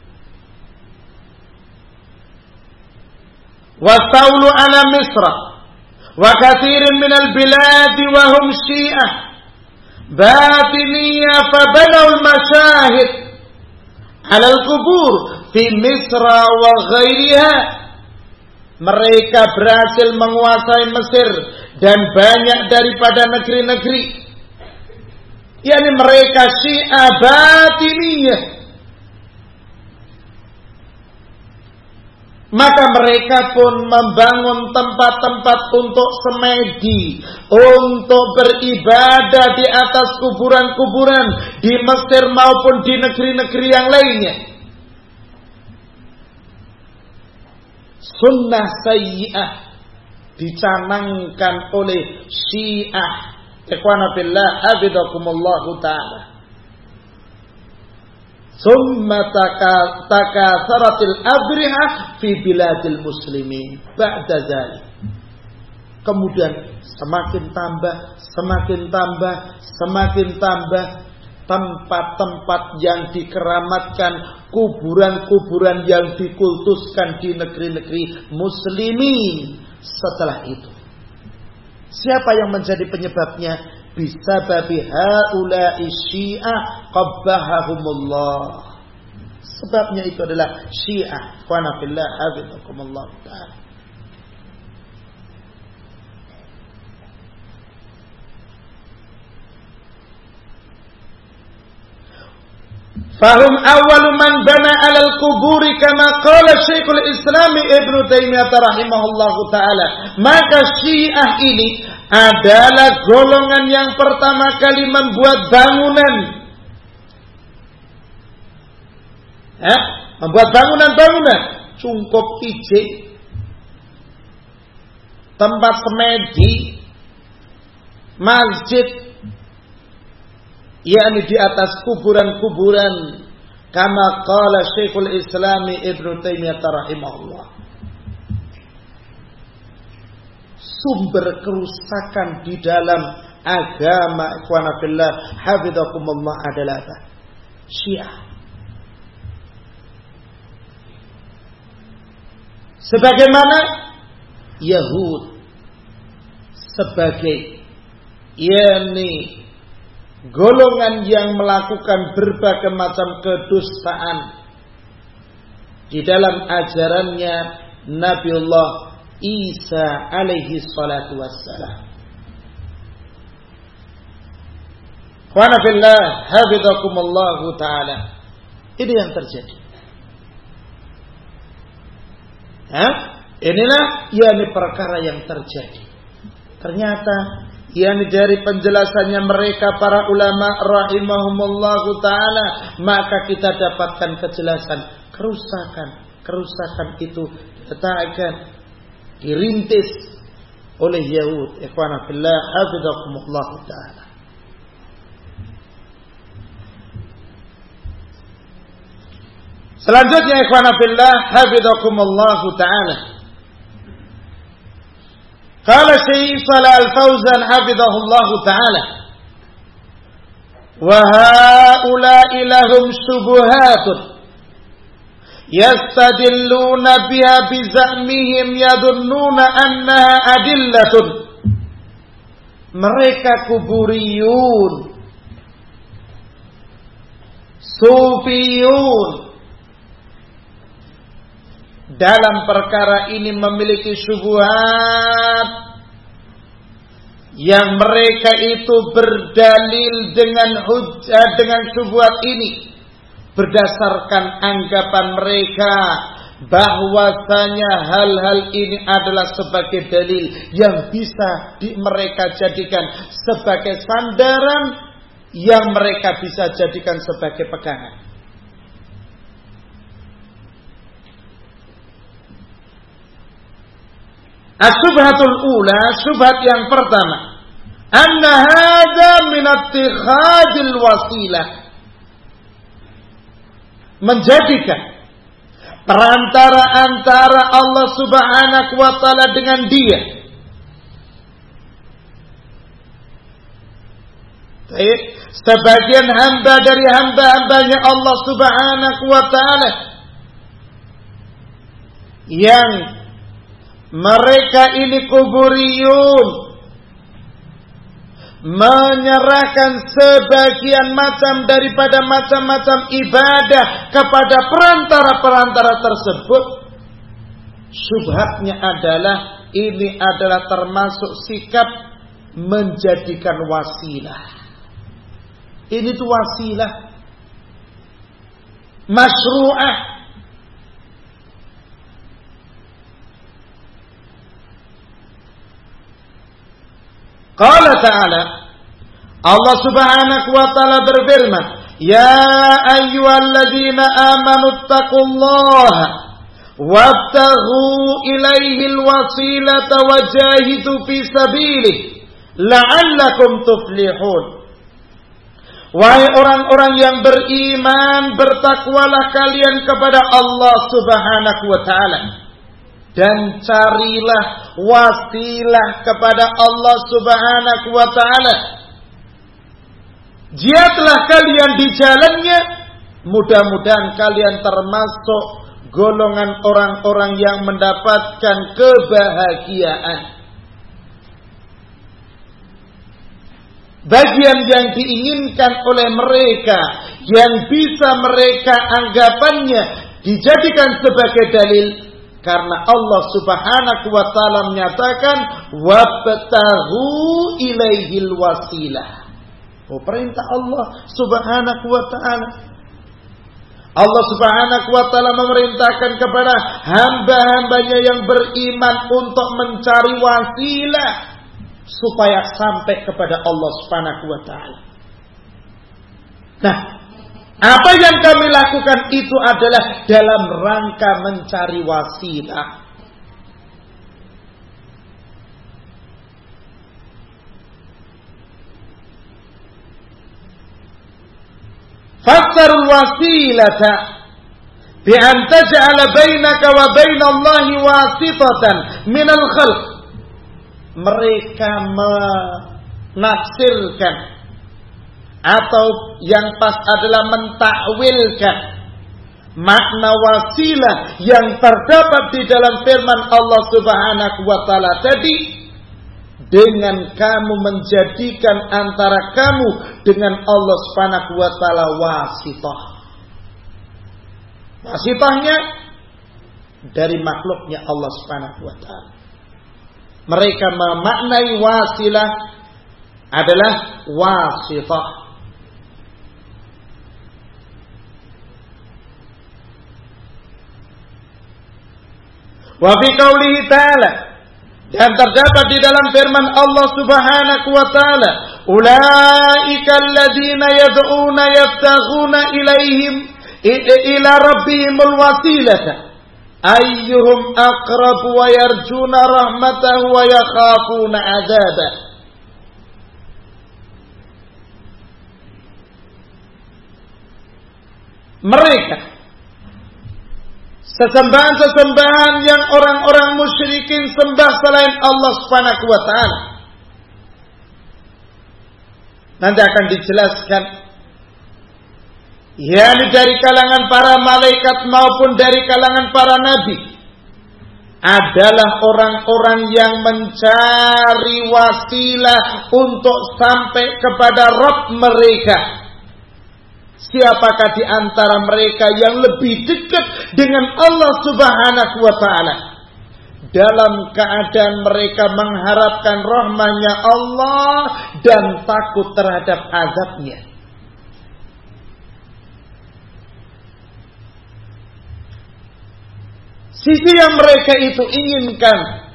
Wastaulu ala Misra wa kathirin minal biladi wa hum Syiah batiniyah fabanawul masyahid alal kubur fi Misra wa ghairiha. Mereka berhasil menguasai Mesir dan banyak daripada negeri-negeri, yakni mereka Syiah batiniyah. Maka mereka pun membangun tempat-tempat untuk semedi, untuk beribadah di atas kuburan-kuburan di Mesir maupun di negeri-negeri yang lainnya. Sunnah sayyi'ah dicanangkan oleh Syiah. Ikhwana fillah, hafizakumullahu ta'ala. Summa takasaratil abriha fi biladil muslimin ba'da dzalik. Kemudian semakin tambah tempat-tempat yang dikeramatkan, kuburan-kuburan yang dikultuskan di negeri-negeri muslimin setelah itu. Siapa yang menjadi penyebabnya? Bisababi haula'i syiah qabbahahumullah. Sebabnya itu adalah Syiah. Wa fillah hafizakumullah ta'ala. Fahum awwalu man bana 'alal quburi kama qala Syekhul Islam Ibnu Taimiyah rahimahullahu taala. Maka Syiah ini adalah golongan yang pertama kali membuat bangunan. Membuat bangunan-bangunan, cungkup ijik, tempat semedi, masjid, yakni di atas kuburan-kuburan, kama qala Syekhul Islam Ibnu Taimiyah rahimahullah. Sumber kerusakan di dalam agama, ikhwana fillah hafizakumullah, adalah apa? Syiah. Sebagaimana Yahud sebagai yakni golongan yang melakukan berbagai macam kedustaan di dalam ajarannya Nabiullah Isa alaihi salatu wassalam. Wa fillah hafizakumullahu taala. Ini yang terjadi. Inilah yakni perkara yang terjadi. Ternyata yakni dari penjelasannya mereka para ulama rahimahumullahu taala, maka kita dapatkan kejelasan kerusakan itu diletakkan, dirintis oleh Yahud. Ikhwana fillah hafizakumullah ta'ala. Selanjutnya ikhwana fillah hafizakumullah ta'ala. Qala Syekh Shalih Al-Fauzan hafizahullah ta'ala, wa haula'i lahum syubuhatun yastadilluna biha bizamihim yadunnuna annaha adillatun. Mereka kuburiyun, sufiyun, dalam perkara ini memiliki syubhat yang mereka itu berdalil dengan hujjah, dengan syubhat ini berdasarkan anggapan mereka bahwasanya hal-hal ini adalah sebagai dalil yang bisa mereka jadikan sebagai sandaran, yang mereka bisa jadikan sebagai pegangan. As-subhatul ula, subhat yang pertama, anna hadza min ittikhadil wasilah, menjadikan perantara antara Allah Subhanahu wa taala dengan Dia. Baik, sebagian hamba dari hamba-hambanya Allah Subhanahu wa taala yang mereka ini kuburiyun, menyerahkan sebagian macam daripada macam-macam ibadah kepada perantara-perantara tersebut. Syubhatnya adalah ini adalah termasuk sikap menjadikan wasilah. Ini tuh wasilah masyru'ah, Qala ta'ala, Allah Subhanahu wa ta'ala berfirman, "Ya ayyuhalladzina amanu taqullaha wabtaghu ilaihil wasilata wajahidu fi sabilihi la'allakum tuflihun." Wahai orang-orang yang beriman, bertakwalah kalian kepada Allah Subhanahu wa ta'ala dan carilah wasilah kepada Allah Subhanahu wa ta'ala. Jihadlah kalian di jalannya, mudah-mudahan kalian termasuk golongan orang-orang yang mendapatkan kebahagiaan. Bagian yang diinginkan oleh mereka, yang bisa mereka anggapannya dijadikan sebagai dalil, karena Allah Subhanahu wa ta'ala menyatakan wabtaghu ilaihil wasilah. Perintah Allah Subhanahu wa ta'ala. Allah Subhanahu wa ta'ala memerintahkan kepada hamba-hambanya yang beriman untuk mencari wasilah supaya sampai kepada Allah Subhanahu wa ta'ala. Nah, apa yang kami lakukan itu adalah dalam rangka mencari wasilah. Fassarul wasilata bi an taj'ala bainaka wa bainallahi wasitatan minal khalq. Mereka menafsirkan atau yang pas adalah mentakwilkan makna wasilah yang terdapat di dalam firman Allah Subhanahu wa ta'ala tadi, dengan kamu menjadikan antara kamu dengan Allah Subhanahu wa ta'ala wasitah. Wasitahnya dari makhluknya Allah Subhanahu wa ta'ala. Mereka memaknai wasilah adalah wasitah. Wa fi qoulihi ta'ala, dan terdapat di dalam firman Allah Subhanahu wa ta'ala, ulaika alladziina yad'una yabtaghuna ilaihim ila rabbihimul wasilata ayyuhum aqrab wa yarjuna rahmatahu wa yakhafuna 'adzabah. Mereka sesembahan-sesembahan yang orang-orang musyrikin sembah selain Allah Subhanahu wa ta'ala. Nanti akan dijelaskan, yakni dari kalangan para malaikat maupun dari kalangan para nabi, adalah orang-orang yang mencari wasilah untuk sampai kepada Rabb mereka. Siapakah di antara mereka yang lebih dekat dengan Allah Subhanahu wa ta'ala dalam keadaan mereka mengharapkan rahmanya Allah dan takut terhadap azabnya. Sisi yang mereka itu inginkan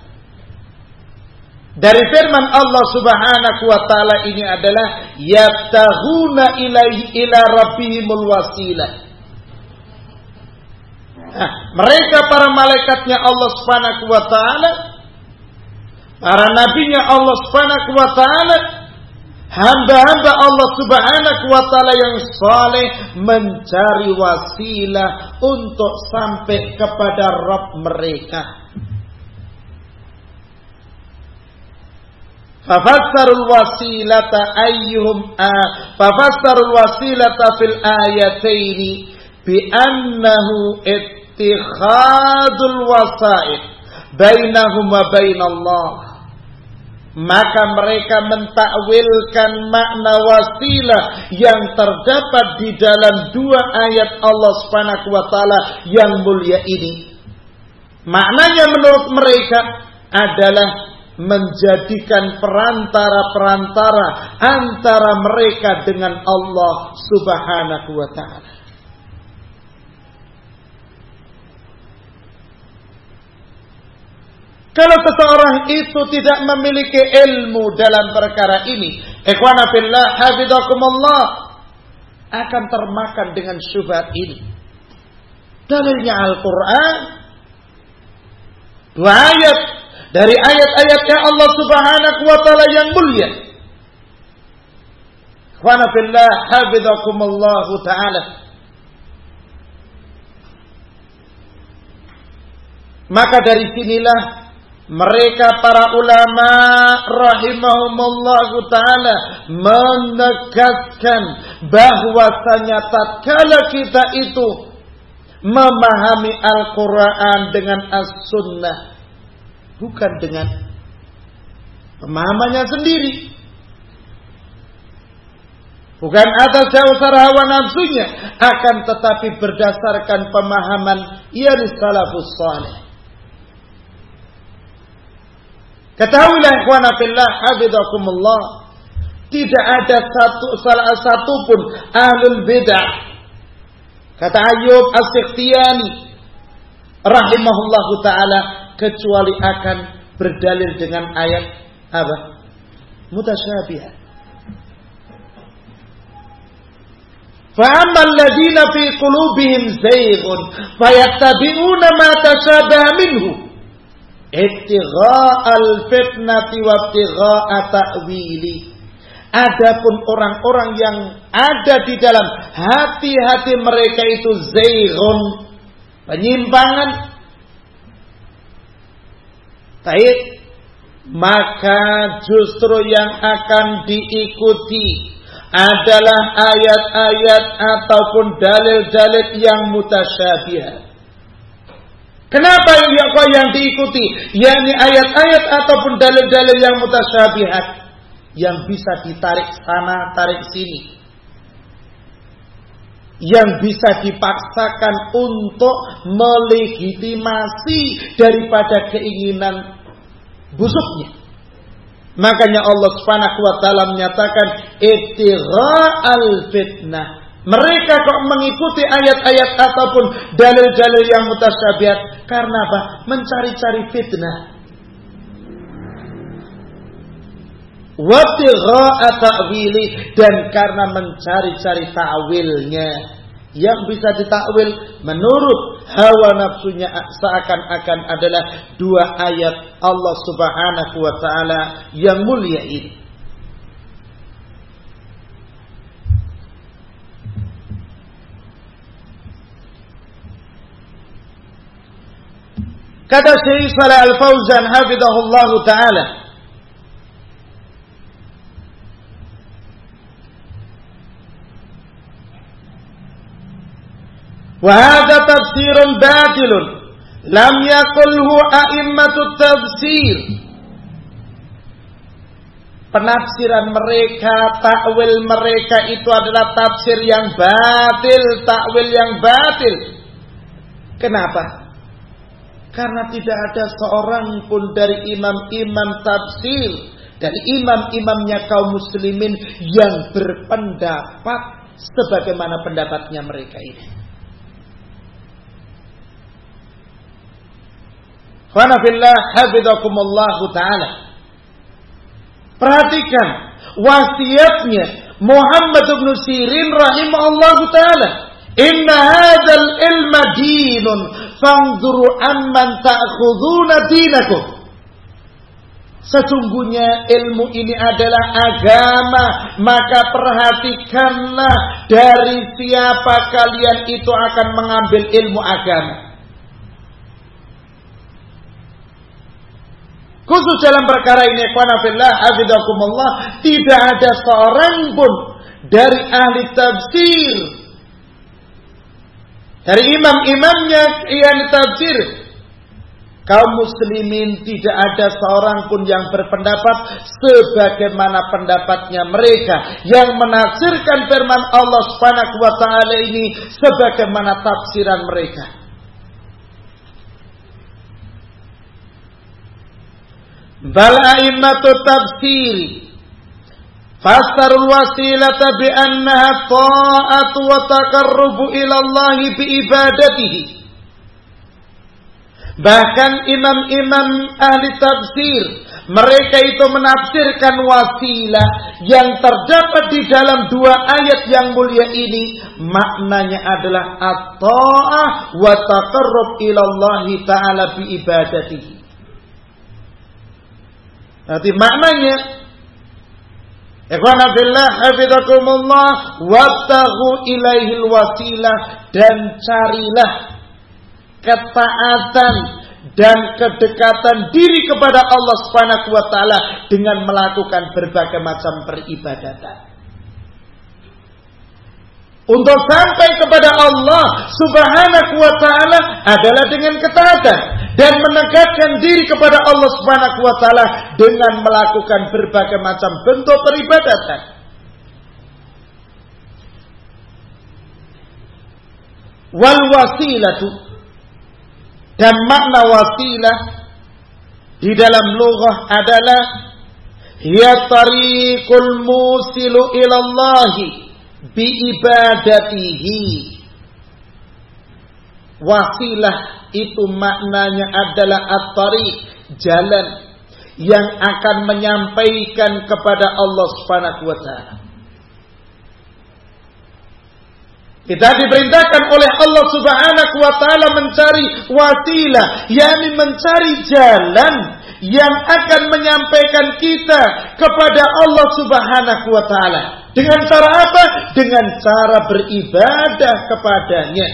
dari firman Allah Subhanahu wa ta'ala ini adalah yabtaghuna ila rabbihimul wasilah. Nah, mereka para malaikatnya Allah Subhanahu wa ta'ala, para nabinya Allah Subhanahu wa ta'ala, hamba-hamba Allah Subhanahu wa ta'ala yang saleh mencari wasilah untuk sampai kepada Rabb mereka. Fafassarul wasilata fil ayataini bi annahu ittikhadul wasaid bainahum wa bainallah. Maka mereka mentakwilkan makna wasilah yang terdapat di dalam dua ayat Allah Subhanahu wa ta'ala yang mulia ini. Maknanya menurut mereka adalah menjadikan perantara-perantara antara mereka dengan Allah Subhanahu wa ta'ala. Kalau seseorang itu tidak memiliki ilmu dalam perkara ini, ikhwana fillah hafizakumullah, akan termakan dengan syubhat ini. Dalilnya Al-Quran, 2 ayat dari ayat-ayatnya Allah Subhanahu wa ta'ala yang mulia. Ikhwana fillah hafizakumullah ta'ala. Maka dari sinilah mereka para ulama rahimahumullahu ta'ala menegaskan bahwasanya tatkala kita itu memahami Al-Quran dengan As-Sunnah, bukan dengan pemahamannya sendiri, bukan atas dasar hawa nafsunya, akan tetapi berdasarkan pemahaman yakni salafus salih. Ketahuilah ikhwana fillah hafizakumullah, tidak ada salah satu pun ahlul bid'ah, kata Ayyub As-Sikhtiyani rahimahullahu ta'ala, kecuali akan berdalil dengan ayat apa? Mutasyabihah. Fa'ammal ladina fi qulubihim zayghun fayattabi'una ma tashabaha minhu ibtigha'al fitnati wa ibtigha'a ta'wili. Adapun orang-orang yang ada di dalam hati-hati mereka itu zayghun, penyimpangan, baik, maka justru yang akan diikuti adalah ayat-ayat ataupun dalil-dalil yang mutasyabihat. Kenapa yang diikuti? Yakni ayat-ayat ataupun dalil-dalil yang mutasyabihat, yang bisa ditarik sana, tarik sini, yang bisa dipaksakan untuk melegitimasi daripada keinginan busuknya. Makanya Allah Subhanahu wa ta'ala menyatakan ibtigha'al fitnah. Mereka kok mengikuti ayat-ayat ataupun dalil-dalil yang mutasyabihat karena apa? Mencari-cari fitnah. Wabtigha'a ta'wili, dan karena mencari-cari ta'wilnya yang bisa ditakwil menurut hawa nafsunya seakan-akan adalah 2 ayat Allah Subhanahu wa ta'ala yang mulia ini. Kata Syekh Shalih Al-Fauzan hafizahullahu ta'ala, wa hadha tafsirun batilun lam yaqulhu a'immatut tafsir. Penafsiran mereka, takwil mereka itu adalah tafsir yang batil, takwil yang batil. Kenapa? Karena tidak ada seorang pun dari imam-imam tafsir, dari imam-imamnya kaum muslimin yang berpendapat sebagaimana pendapatnya mereka ini. Khana fillah hafizakumullahu ta'ala. Perhatikan wasiatnya Muhammad bin Sirin rahimahullahu ta'ala. Inna hadzal ilma dinun fanzuru amman ta'khuduna dinakum. Sesungguhnya ilmu ini adalah agama, maka perhatikanlah dari siapa kalian itu akan mengambil ilmu agama. Khusus dalam perkara ini, ikhwana fillah hafizakumullah, tidak ada seorang pun dari ahli tafsir, dari imam-imamnya yang tafsir kaum muslimin, tidak ada seorang pun yang berpendapat sebagaimana pendapatnya mereka yang menafsirkan firman Allah Subhanahu wa ta'ala ini sebagaimana tafsiran mereka. Bal a'immatut tafsiri fasarul wasilata bi annaha ta'atu wa taqarrubu ila Allah bi ibadatihi. Bahkan imam-imam ahli tafsir, mereka itu menafsirkan wasilah yang terdapat di dalam dua ayat yang mulia ini, maknanya adalah at-ta'ah wa taqarrub ilallahi ta'ala bi ibadatihi. Nanti maknanya, ikhwana fillah hafizakumullah, wabtaghu ilaihil wasilah, dan carilah ketaatan dan kedekatan diri kepada Allah Subhanahu wa taala dengan melakukan berbagai macam peribadatan. Untuk sampai kepada Allah Subhanahu wa taala adalah dengan ketaatan dan menegakkan diri kepada Allah Subhanahu wa taala dengan melakukan berbagai macam bentuk peribadatan. Wal wasilatu, dan makna wasilah di dalam lughah adalah hiya tariqul musilu ilallahi bi ibadatihi. Wasilah itu maknanya adalah at-tariq, jalan yang akan menyampaikan kepada Allah Subhanahu wa taala. Kita diperintahkan oleh Allah Subhanahu wa taala mencari wasilah, yakni mencari jalan yang akan menyampaikan kita kepada Allah Subhanahu wa taala. Dengan cara apa? Dengan cara beribadah kepadanya.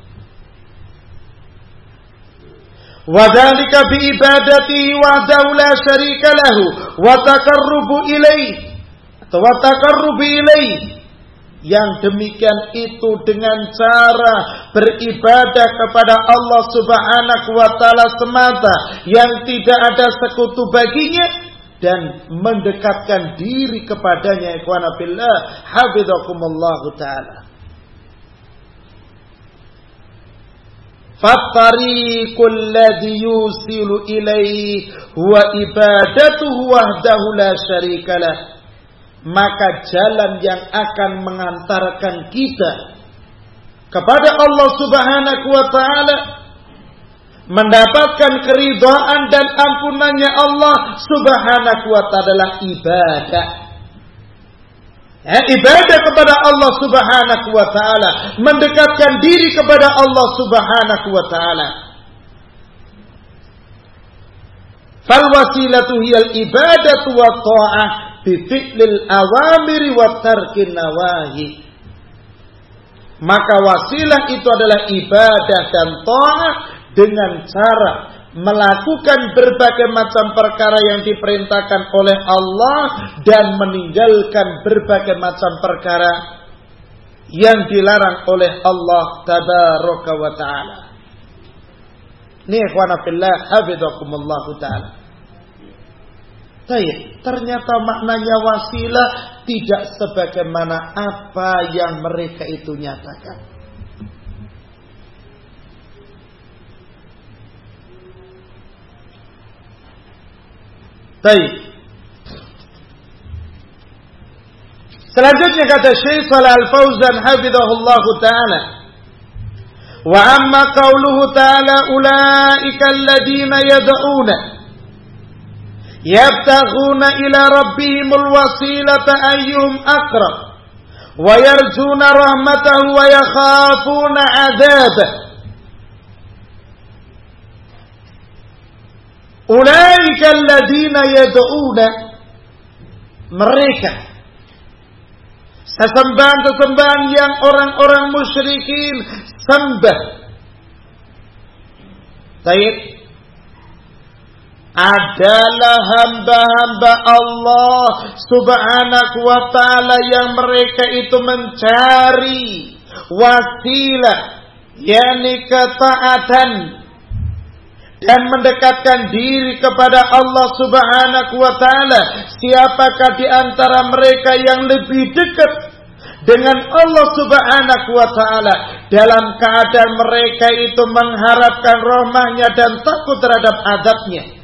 Wa dzalika bi ibadatihi wahdahu la syarika lahu wa taqarrubu ilaihi atau wa taqarrubu ilaihi. Yang demikian itu dengan cara beribadah kepada Allah Subhanahu wa taala semata, yang tidak ada sekutu baginya, dan mendekatkan diri kepadanya. Ikhwana fillah hafizakumullah taala. Fattariqul ladzi yusilu ilaihi huwa ibadatuhu wahdahu la syarika lah. Maka jalan yang akan mengantarkan kita kepada Allah Subhanahu wa taala, mendapatkan keridhaan dan ampunannya Allah Subhanahu wa taala adalah ibadah. Ibadah kepada Allah Subhanahu wa taala, mendekatkan diri kepada Allah Subhanahu wa taala. Fal wasilatu hiyal ibadatu wa ta'ah bi fi'lil awamiri wa tarkin nawahi. Maka wasilah itu adalah ibadah dan ta'ah dengan cara melakukan berbagai macam perkara yang diperintahkan oleh Allah dan meninggalkan berbagai macam perkara yang dilarang oleh Allah tabaraka wa ta'ala. Ini ikhwana fillah hafizakumullah ta'ala. Baik, ternyata maknanya wasilah tidak sebagaimana apa yang mereka itu nyatakan. Baik. Selanjutnya kata Syekh Shalal Fauzan hafizahullah taala, wa amma qauluhu ta'ala ulaika alladziina yad'una yabtaghuna ila rabbihimul wasilata ayyuhum aqrab wa yarjuna rahmatahu wa yakhafuna 'adzabahu. Ulaika alladziina yad'una, mereka sesembahan-sesembahan yang orang-orang musyrikin sembah. Baik, adalah hamba-hamba Allah Subhanahu wa ta'ala yang mereka itu mencari wasilah, yakni ketaatan, dan mendekatkan diri kepada Allah Subhanahu wa ta'ala. Siapakah di antara mereka yang lebih dekat dengan Allah Subhanahu wa ta'ala dalam keadaan mereka itu mengharapkan rahmahnya dan takut terhadap azabnya?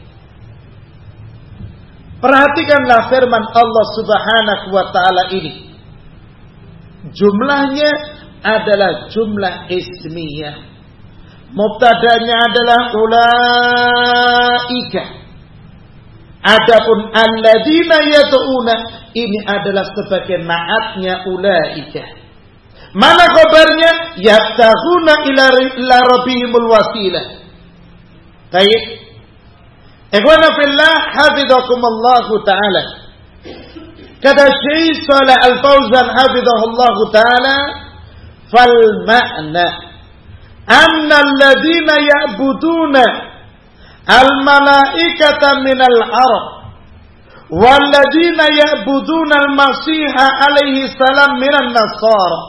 Perhatikanlah firman Allah Subhanahu wa ta'ala ini. Jumlahnya adalah jumlah ismiyah. Mubtadanya adalah ulaika. Adapun alladzina yad'una, ini adalah sebagai naatnya ulaika. Mana kabarnya? Yabtaghuna ila rabbihimul wasilah. Baik. Ikhwana fillah, hafizakumullahu ta'ala. Kata Syekh Shalih Al-Fauzan hafizahullahu ta'ala, fal ma'na anna alladhina ya'buduna al-malaikata minal arab walladhina ya'buduna al-masiha alaihi salam minan nasara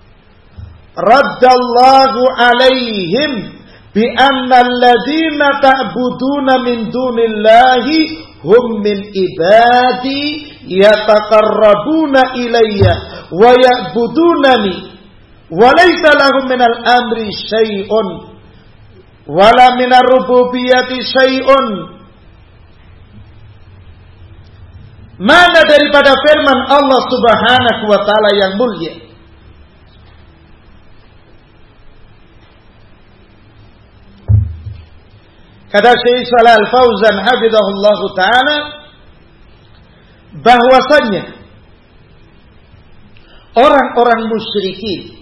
raddallahu alaihim bi anna alladhina ta'buduna min dunillahi hum min ibadi yataqarrabuna ilayya wa ya'budunani wa laysa lahum minal amri syai'un wala minar rububiyyati syai'un. Mana daripada firman Allah Subhanahu wa taala yang mulia, kata Syekh Shalih Al-Fauzan hafizahullahu taala, bahwasanya orang-orang musyrikin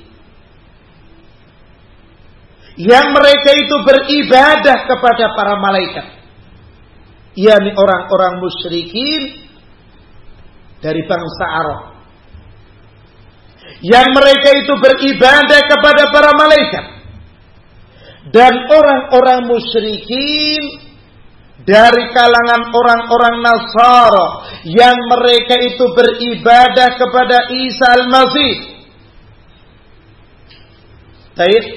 yang mereka itu beribadah kepada para malaikat, yakni orang-orang musyrikin dari bangsa Arab, yang mereka itu beribadah kepada para malaikat, dan orang-orang musyrikin dari kalangan orang-orang Nasara yang mereka itu beribadah kepada Isa Al-Masih. Baik.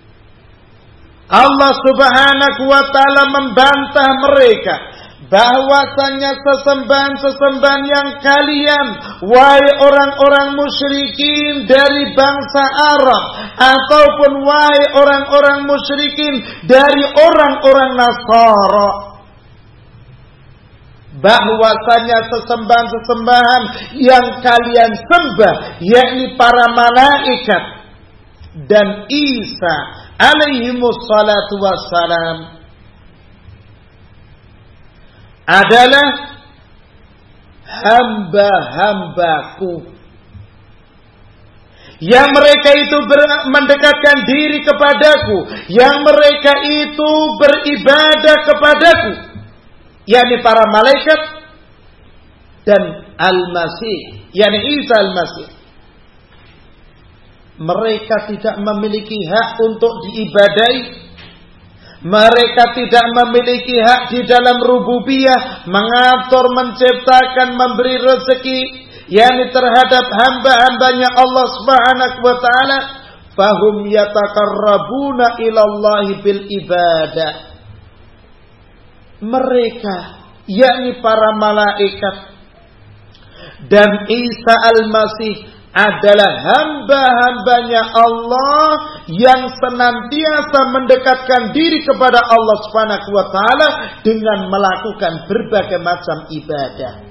Allah Subhanahu wa taala membantah mereka bahwasanya sesembahan-sesembahan yang kalian, wahai orang-orang musyrikin dari bangsa Arab, ataupun wahai orang-orang musyrikin dari orang-orang Nasara, bahwasanya sesembahan-sesembahan yang kalian sembah, yakni para malaikat dan Isa alaihimus salatu wassalam, adalah hamba-hambaku yang mereka itu mendekatkan diri kepadaku, yang mereka itu beribadah kepadaku, yakni para malaikat dan Al-Masih, yakni Isa Al-Masih. Mereka tidak memiliki hak untuk diibadahi. Mereka tidak memiliki hak di dalam rububiyah, mengatur, menciptakan, memberi rezeki, yakni terhadap hamba-hambanya Allah Subhanahu wa taala. Fahum yataqarrabuna ilallahi bil ibadah. Mereka, yakni para malaikat dan Isa Al-Masih, adalah hamba-hambanya Allah yang senantiasa mendekatkan diri kepada Allah Subhanahu wa taala dengan melakukan berbagai macam ibadah.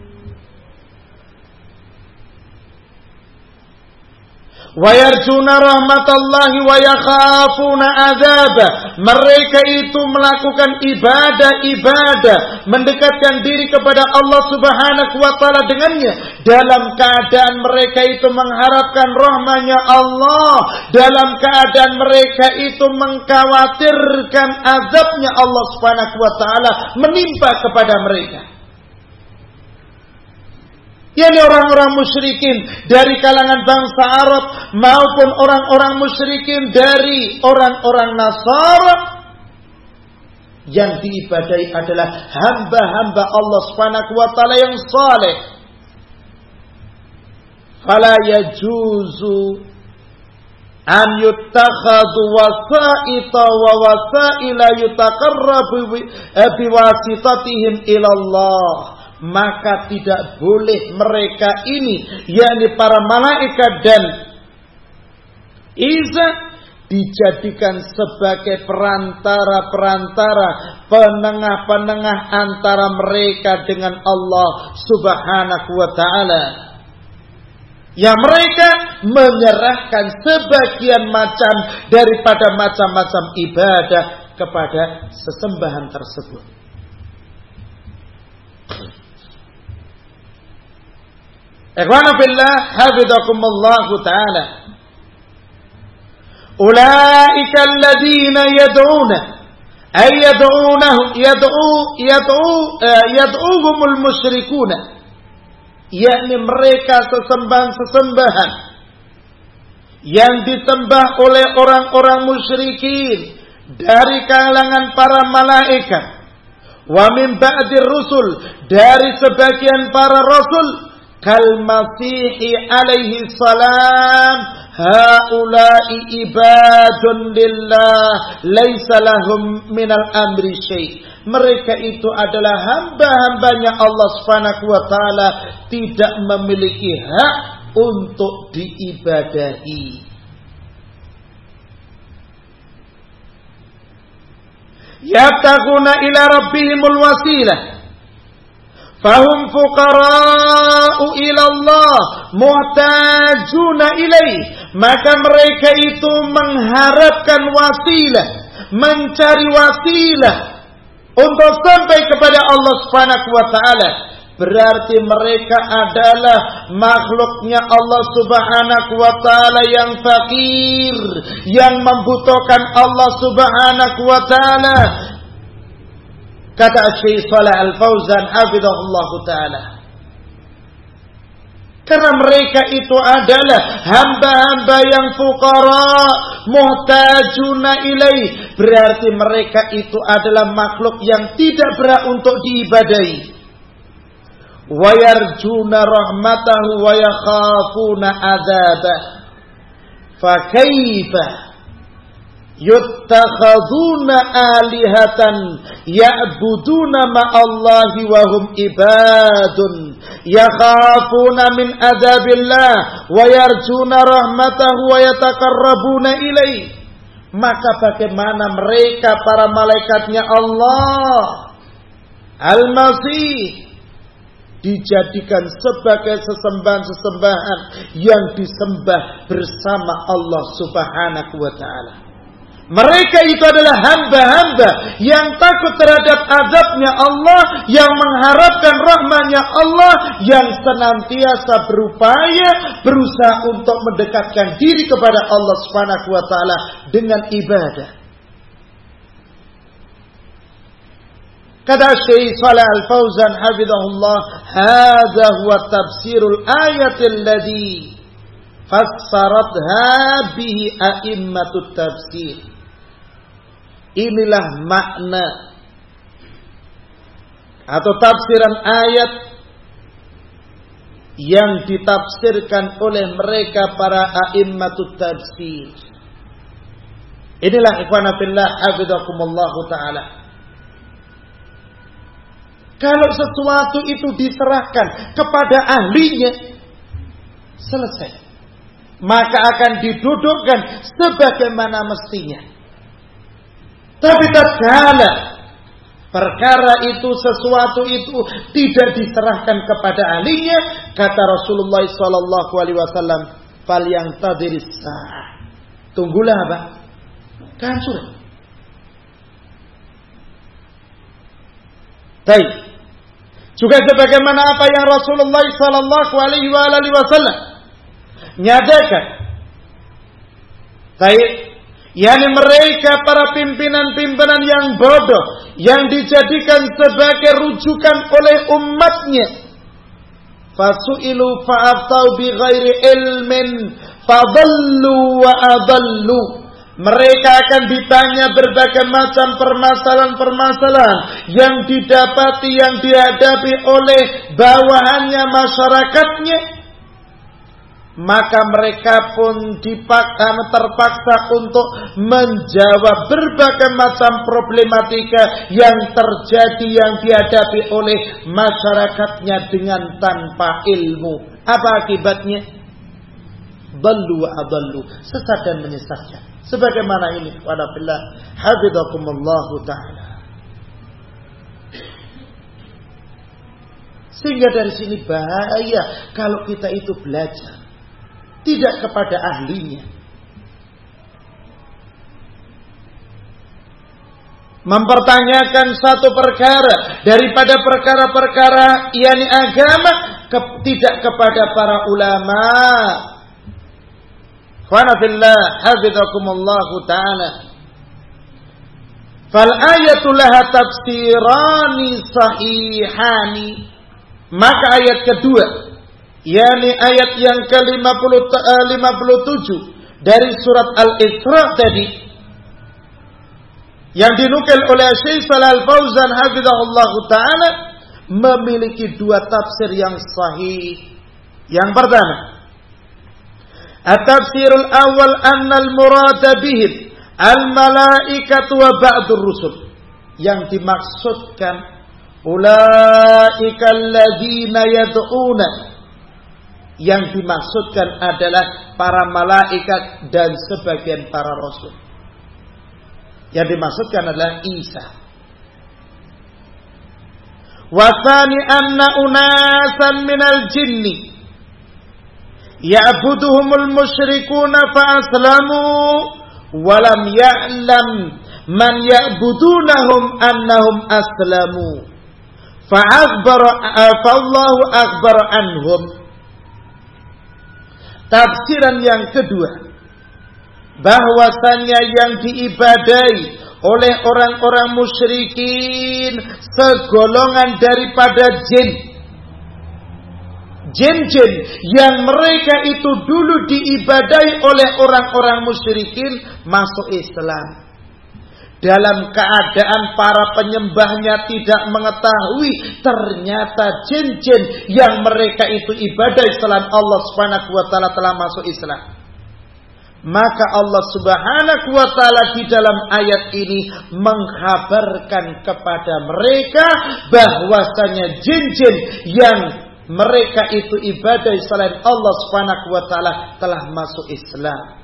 Wa yarjuna rahmatallahi wa yakhafuna adzabah. Mereka itu melakukan ibadah-ibadah, mendekatkan diri kepada Allah Subhanahu wa taala dengannya, dalam keadaan mereka itu mengharapkan rahmanya Allah, dalam keadaan mereka itu mengkhawatirkan azabnya Allah Subhanahu wa taala menimpa kepada mereka. yakni orang-orang musyrikin dari kalangan bangsa Arab maupun orang-orang musyrikin dari orang-orang Nasara, yang diibadahi adalah hamba-hamba Allah Subhanahu wa taala yang saleh. Fala yajuzu an yuttakhadhu wasa'ita wa wasa'ila yutaqarrabu biwasitatihim ila Allah. Maka tidak boleh mereka ini, yakni para malaikat dan Isa, dijadikan sebagai perantara-perantara, penengah-penengah antara mereka dengan Allah Subhanahu wa ta'ala. yang mereka menyerahkan sebagian macam daripada macam-macam ibadah kepada sesembahan tersebut. Ikhwana fillah, hafizakumullahu ta'ala. Ulaika alladziina yad'una ay yad'uhumul musyrikuna, yakni mereka sesembahan-sesembahan yang disembah oleh orang-orang musyrikin dari kalangan para malaikat, wa min ba'dir rusul, dari sebagian para rasul, kal Masihi alaihi salam, haula'i ibadun lillah laisa lahum minal amri syai'. Mereka itu adalah hamba-hambanya Allah Subhanahu wa taala, tidak memiliki hak untuk diibadahi. Yabtaguna ila rabbihimul wasilah fahum fuqara'u ila Allah muhtajuna ilaih. Maka mereka itu mengharapkan wasilah, mencari wasilah untuk sampai kepada Allah Subhanahu wa taala. Berarti mereka adalah makhluknya Allah Subhanahu wa taala yang fakir, yang membutuhkan Allah Subhanahu wa taala. Kata Syekh Shalih Al-Fauzan hafizahullah taala, karena mereka itu adalah hamba-hamba yang fuqara, muhtajuna ilaih. Berarti mereka itu adalah makhluk yang tidak berhak untuk diibadahi. Wa yarjuna rahmatahu wa yakhafuna adzabah. Fa kaifa yuttakhaduna alihatan ya'buduna ma'allahi wa hum ibadun yakhafuna min adzabillah wa yarjuna rahmatahu wa yataqarrabuna ilaih. Maka bagaimana mereka para malaikatnya Allah Al-Masih dijadikan sebagai sesembahan-sesembahan yang disembah bersama Allah Subhanahu wa taala. Mereka itu adalah hamba-hamba yang takut terhadap azabnya Allah, yang mengharapkan rahmatnya Allah, yang senantiasa berupaya berusaha untuk mendekatkan diri kepada Allah Subhanahu wa taala dengan ibadah. Kata Syekh Shalih Al-Fauzan hafizahullah, hadza huwa tafsirul ayatil ladzi fassaratha bihi a'immatut tafsir. Inilah makna atau tafsiran ayat yang ditafsirkan oleh mereka para a'immatut tafsir. Inilah ikhwana fillah hafizakumullahu taala. Kalau sesuatu itu diserahkan kepada ahlinya, selesai, maka akan didudukkan sebagaimana mestinya. Tapi tatkala perkara itu, sesuatu itu tidak diserahkan kepada ahlinya, kata Rasulullah sallallahu alaihi wasallam, "Falyantadhiris sa'ah." Tunggulah apa? Kehancuran. Baik. Juga sebagaimana apa yang Rasulullah sallallahu alaihi wasallam nyatakan. Baik. yakni mereka para pimpinan-pimpinan yang bodoh yang dijadikan sebagai rujukan oleh umatnya. Fasu'ilu fa'aftau bi ghairi ilmin fadallu wa adallu. Mereka akan ditanya berbagai macam permasalahan-permasalahan yang didapati, yang dihadapi oleh bawahannya, masyarakatnya. Maka mereka pun terpaksa untuk menjawab berbagai macam problematika yang terjadi, yang dihadapi oleh masyarakatnya dengan tanpa ilmu. Apa akibatnya? Dallu wa adallu, sesat dan menyesatkan. Sebagaimana ini kepada billah hafizakumullahu ta'ala. Sehingga dari sini bahaya kalau kita itu belajar tidak kepada ahlinya. Mempertanyakan satu perkara daripada perkara-perkara yakni agama tidak kepada para ulama. Qanafillah hafizakumullah taala. Fal ayatu laha tafsirani sahihani. Maka ayat kedua, yakni ayat yang ke-57 dari surat Al-Isra tadi, yang dinukil oleh Syekh Shalal Fauzan hafizahullah taala, memiliki dua tafsir yang sahih. Yang pertama, at-tafsirul awal anna al-murada bihim al-malaikatu wa ba'dur rusul. Yang dimaksudkan ulaika alladziina yad'una, yang dimaksudkan adalah para malaikat dan sebagian para rasul. Yang dimaksudkan adalah Isa. Wa tsani anna unasan minal jinni ya'buduhumul musyrikuuna fa aslamu wa lam ya'lam man ya'budunahum annahum aslamu fa Allahu akbar anhum. Tafsiran yang kedua, bahwasannya yang diibadai oleh orang-orang musyrikin segolongan daripada jin-jin yang mereka itu dulu diibadai oleh orang-orang musyrikin masuk Islam. Dalam keadaan para penyembahnya tidak mengetahui ternyata jin-jin yang mereka itu ibadai selain Allah Subhanahu wa taala telah masuk Islam. Maka Allah Subhanahu wa taala di dalam ayat ini mengkhabarkan kepada mereka bahwasanya jin-jin yang mereka itu ibadah selain Allah Subhanahu wa taala telah masuk Islam.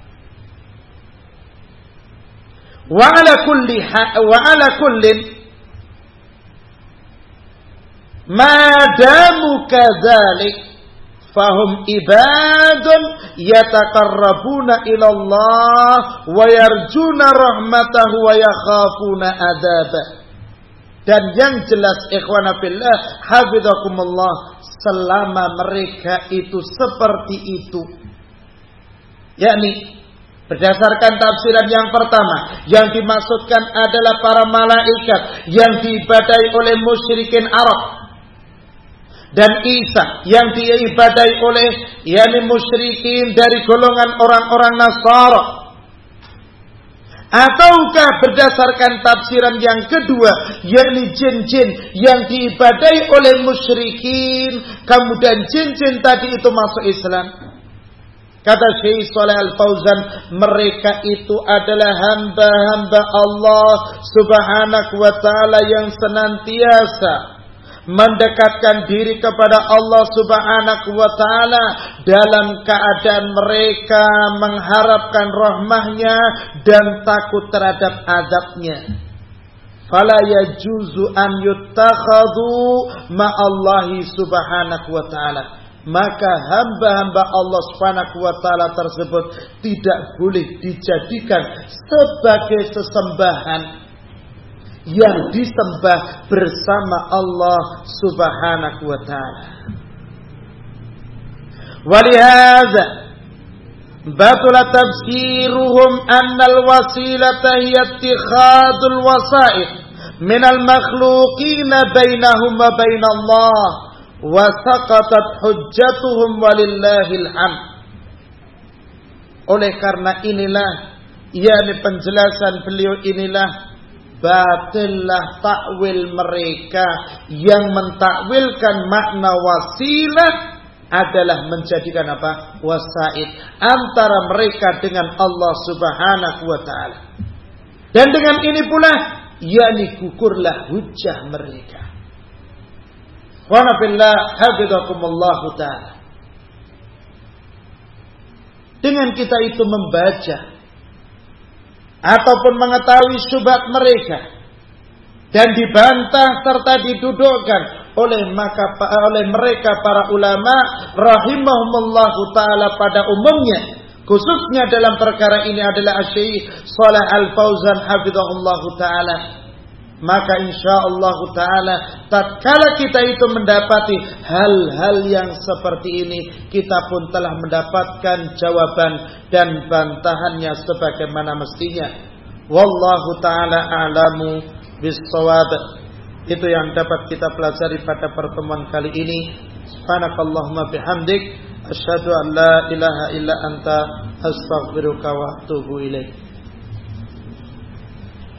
Wa ala kullin ma damu kadzalik fahum ibadun yataqarrabuna ila Allah wa yarjuna rahmatahu wa yakhafuna adzabah. Dan yang jelas ikhwana fillah hafizakumullah, selama mereka itu seperti itu, yakni berdasarkan tafsiran yang pertama, yang dimaksudkan adalah para malaikat yang diibadai oleh musyrikin Arab, dan Isa yang diibadai oleh yakni musyrikin dari golongan orang-orang Nasara. Ataukah berdasarkan tafsiran yang kedua, yakni jin-jin yang diibadai oleh musyrikin, kemudian jin-jin tadi itu masuk Islam. Kata Syekh Shalal Fauzan, mereka itu adalah hamba-hamba Allah Subhanahu wa taala yang senantiasa mendekatkan diri kepada Allah Subhanahu wa taala dalam keadaan mereka mengharapkan rahmahnya dan takut terhadap azabnya. Fala yajuzu an yuttakhadhu ma'allahi Subhanahu wa taala. Maka hamba-hamba Allah Subhanahu wa taala tersebut tidak boleh dijadikan sebagai sesembahan yang disembah bersama Allah Subhanahu wa taala. Walihadza batula tafsiruhum annal wasilata hiya ittikhadul wasa'id minal makhluqina bainahum wa bainallah wa saqatat hujjatuhum walillahil hamd. Oleh karena inilah, yakni penjelasan beliau inilah, batillah takwil mereka yang mentakwilkan makna wasilah adalah menjadikan apa? Wasaid antara mereka dengan Allah Subhanahu wa taala. Dan dengan ini pula yakni gugurlah hujjah mereka. Wa nafillah hafizakumullah ta'ala. Dengan kita itu membaca ataupun mengetahui syubhat mereka dan dibantah serta didudukkan oleh mereka para ulama rahimahumullahu taala pada umumnya, khususnya dalam perkara ini adalah Syekh Shalih Al-Fauzan hafizahullahu taala. Maka insyaallah taala tatkala kita itu mendapati hal-hal yang seperti ini, kita pun telah mendapatkan jawaban dan bantahannya sebagaimana mestinya. Wallahu taala a'lamu bis-shawab. Itu yang dapat kita pelajari pada pertemuan kali ini. Subhanakallahumma bihamdik asyhadu an la ilaha illa anta astaghfiruka wa atubu ilaik.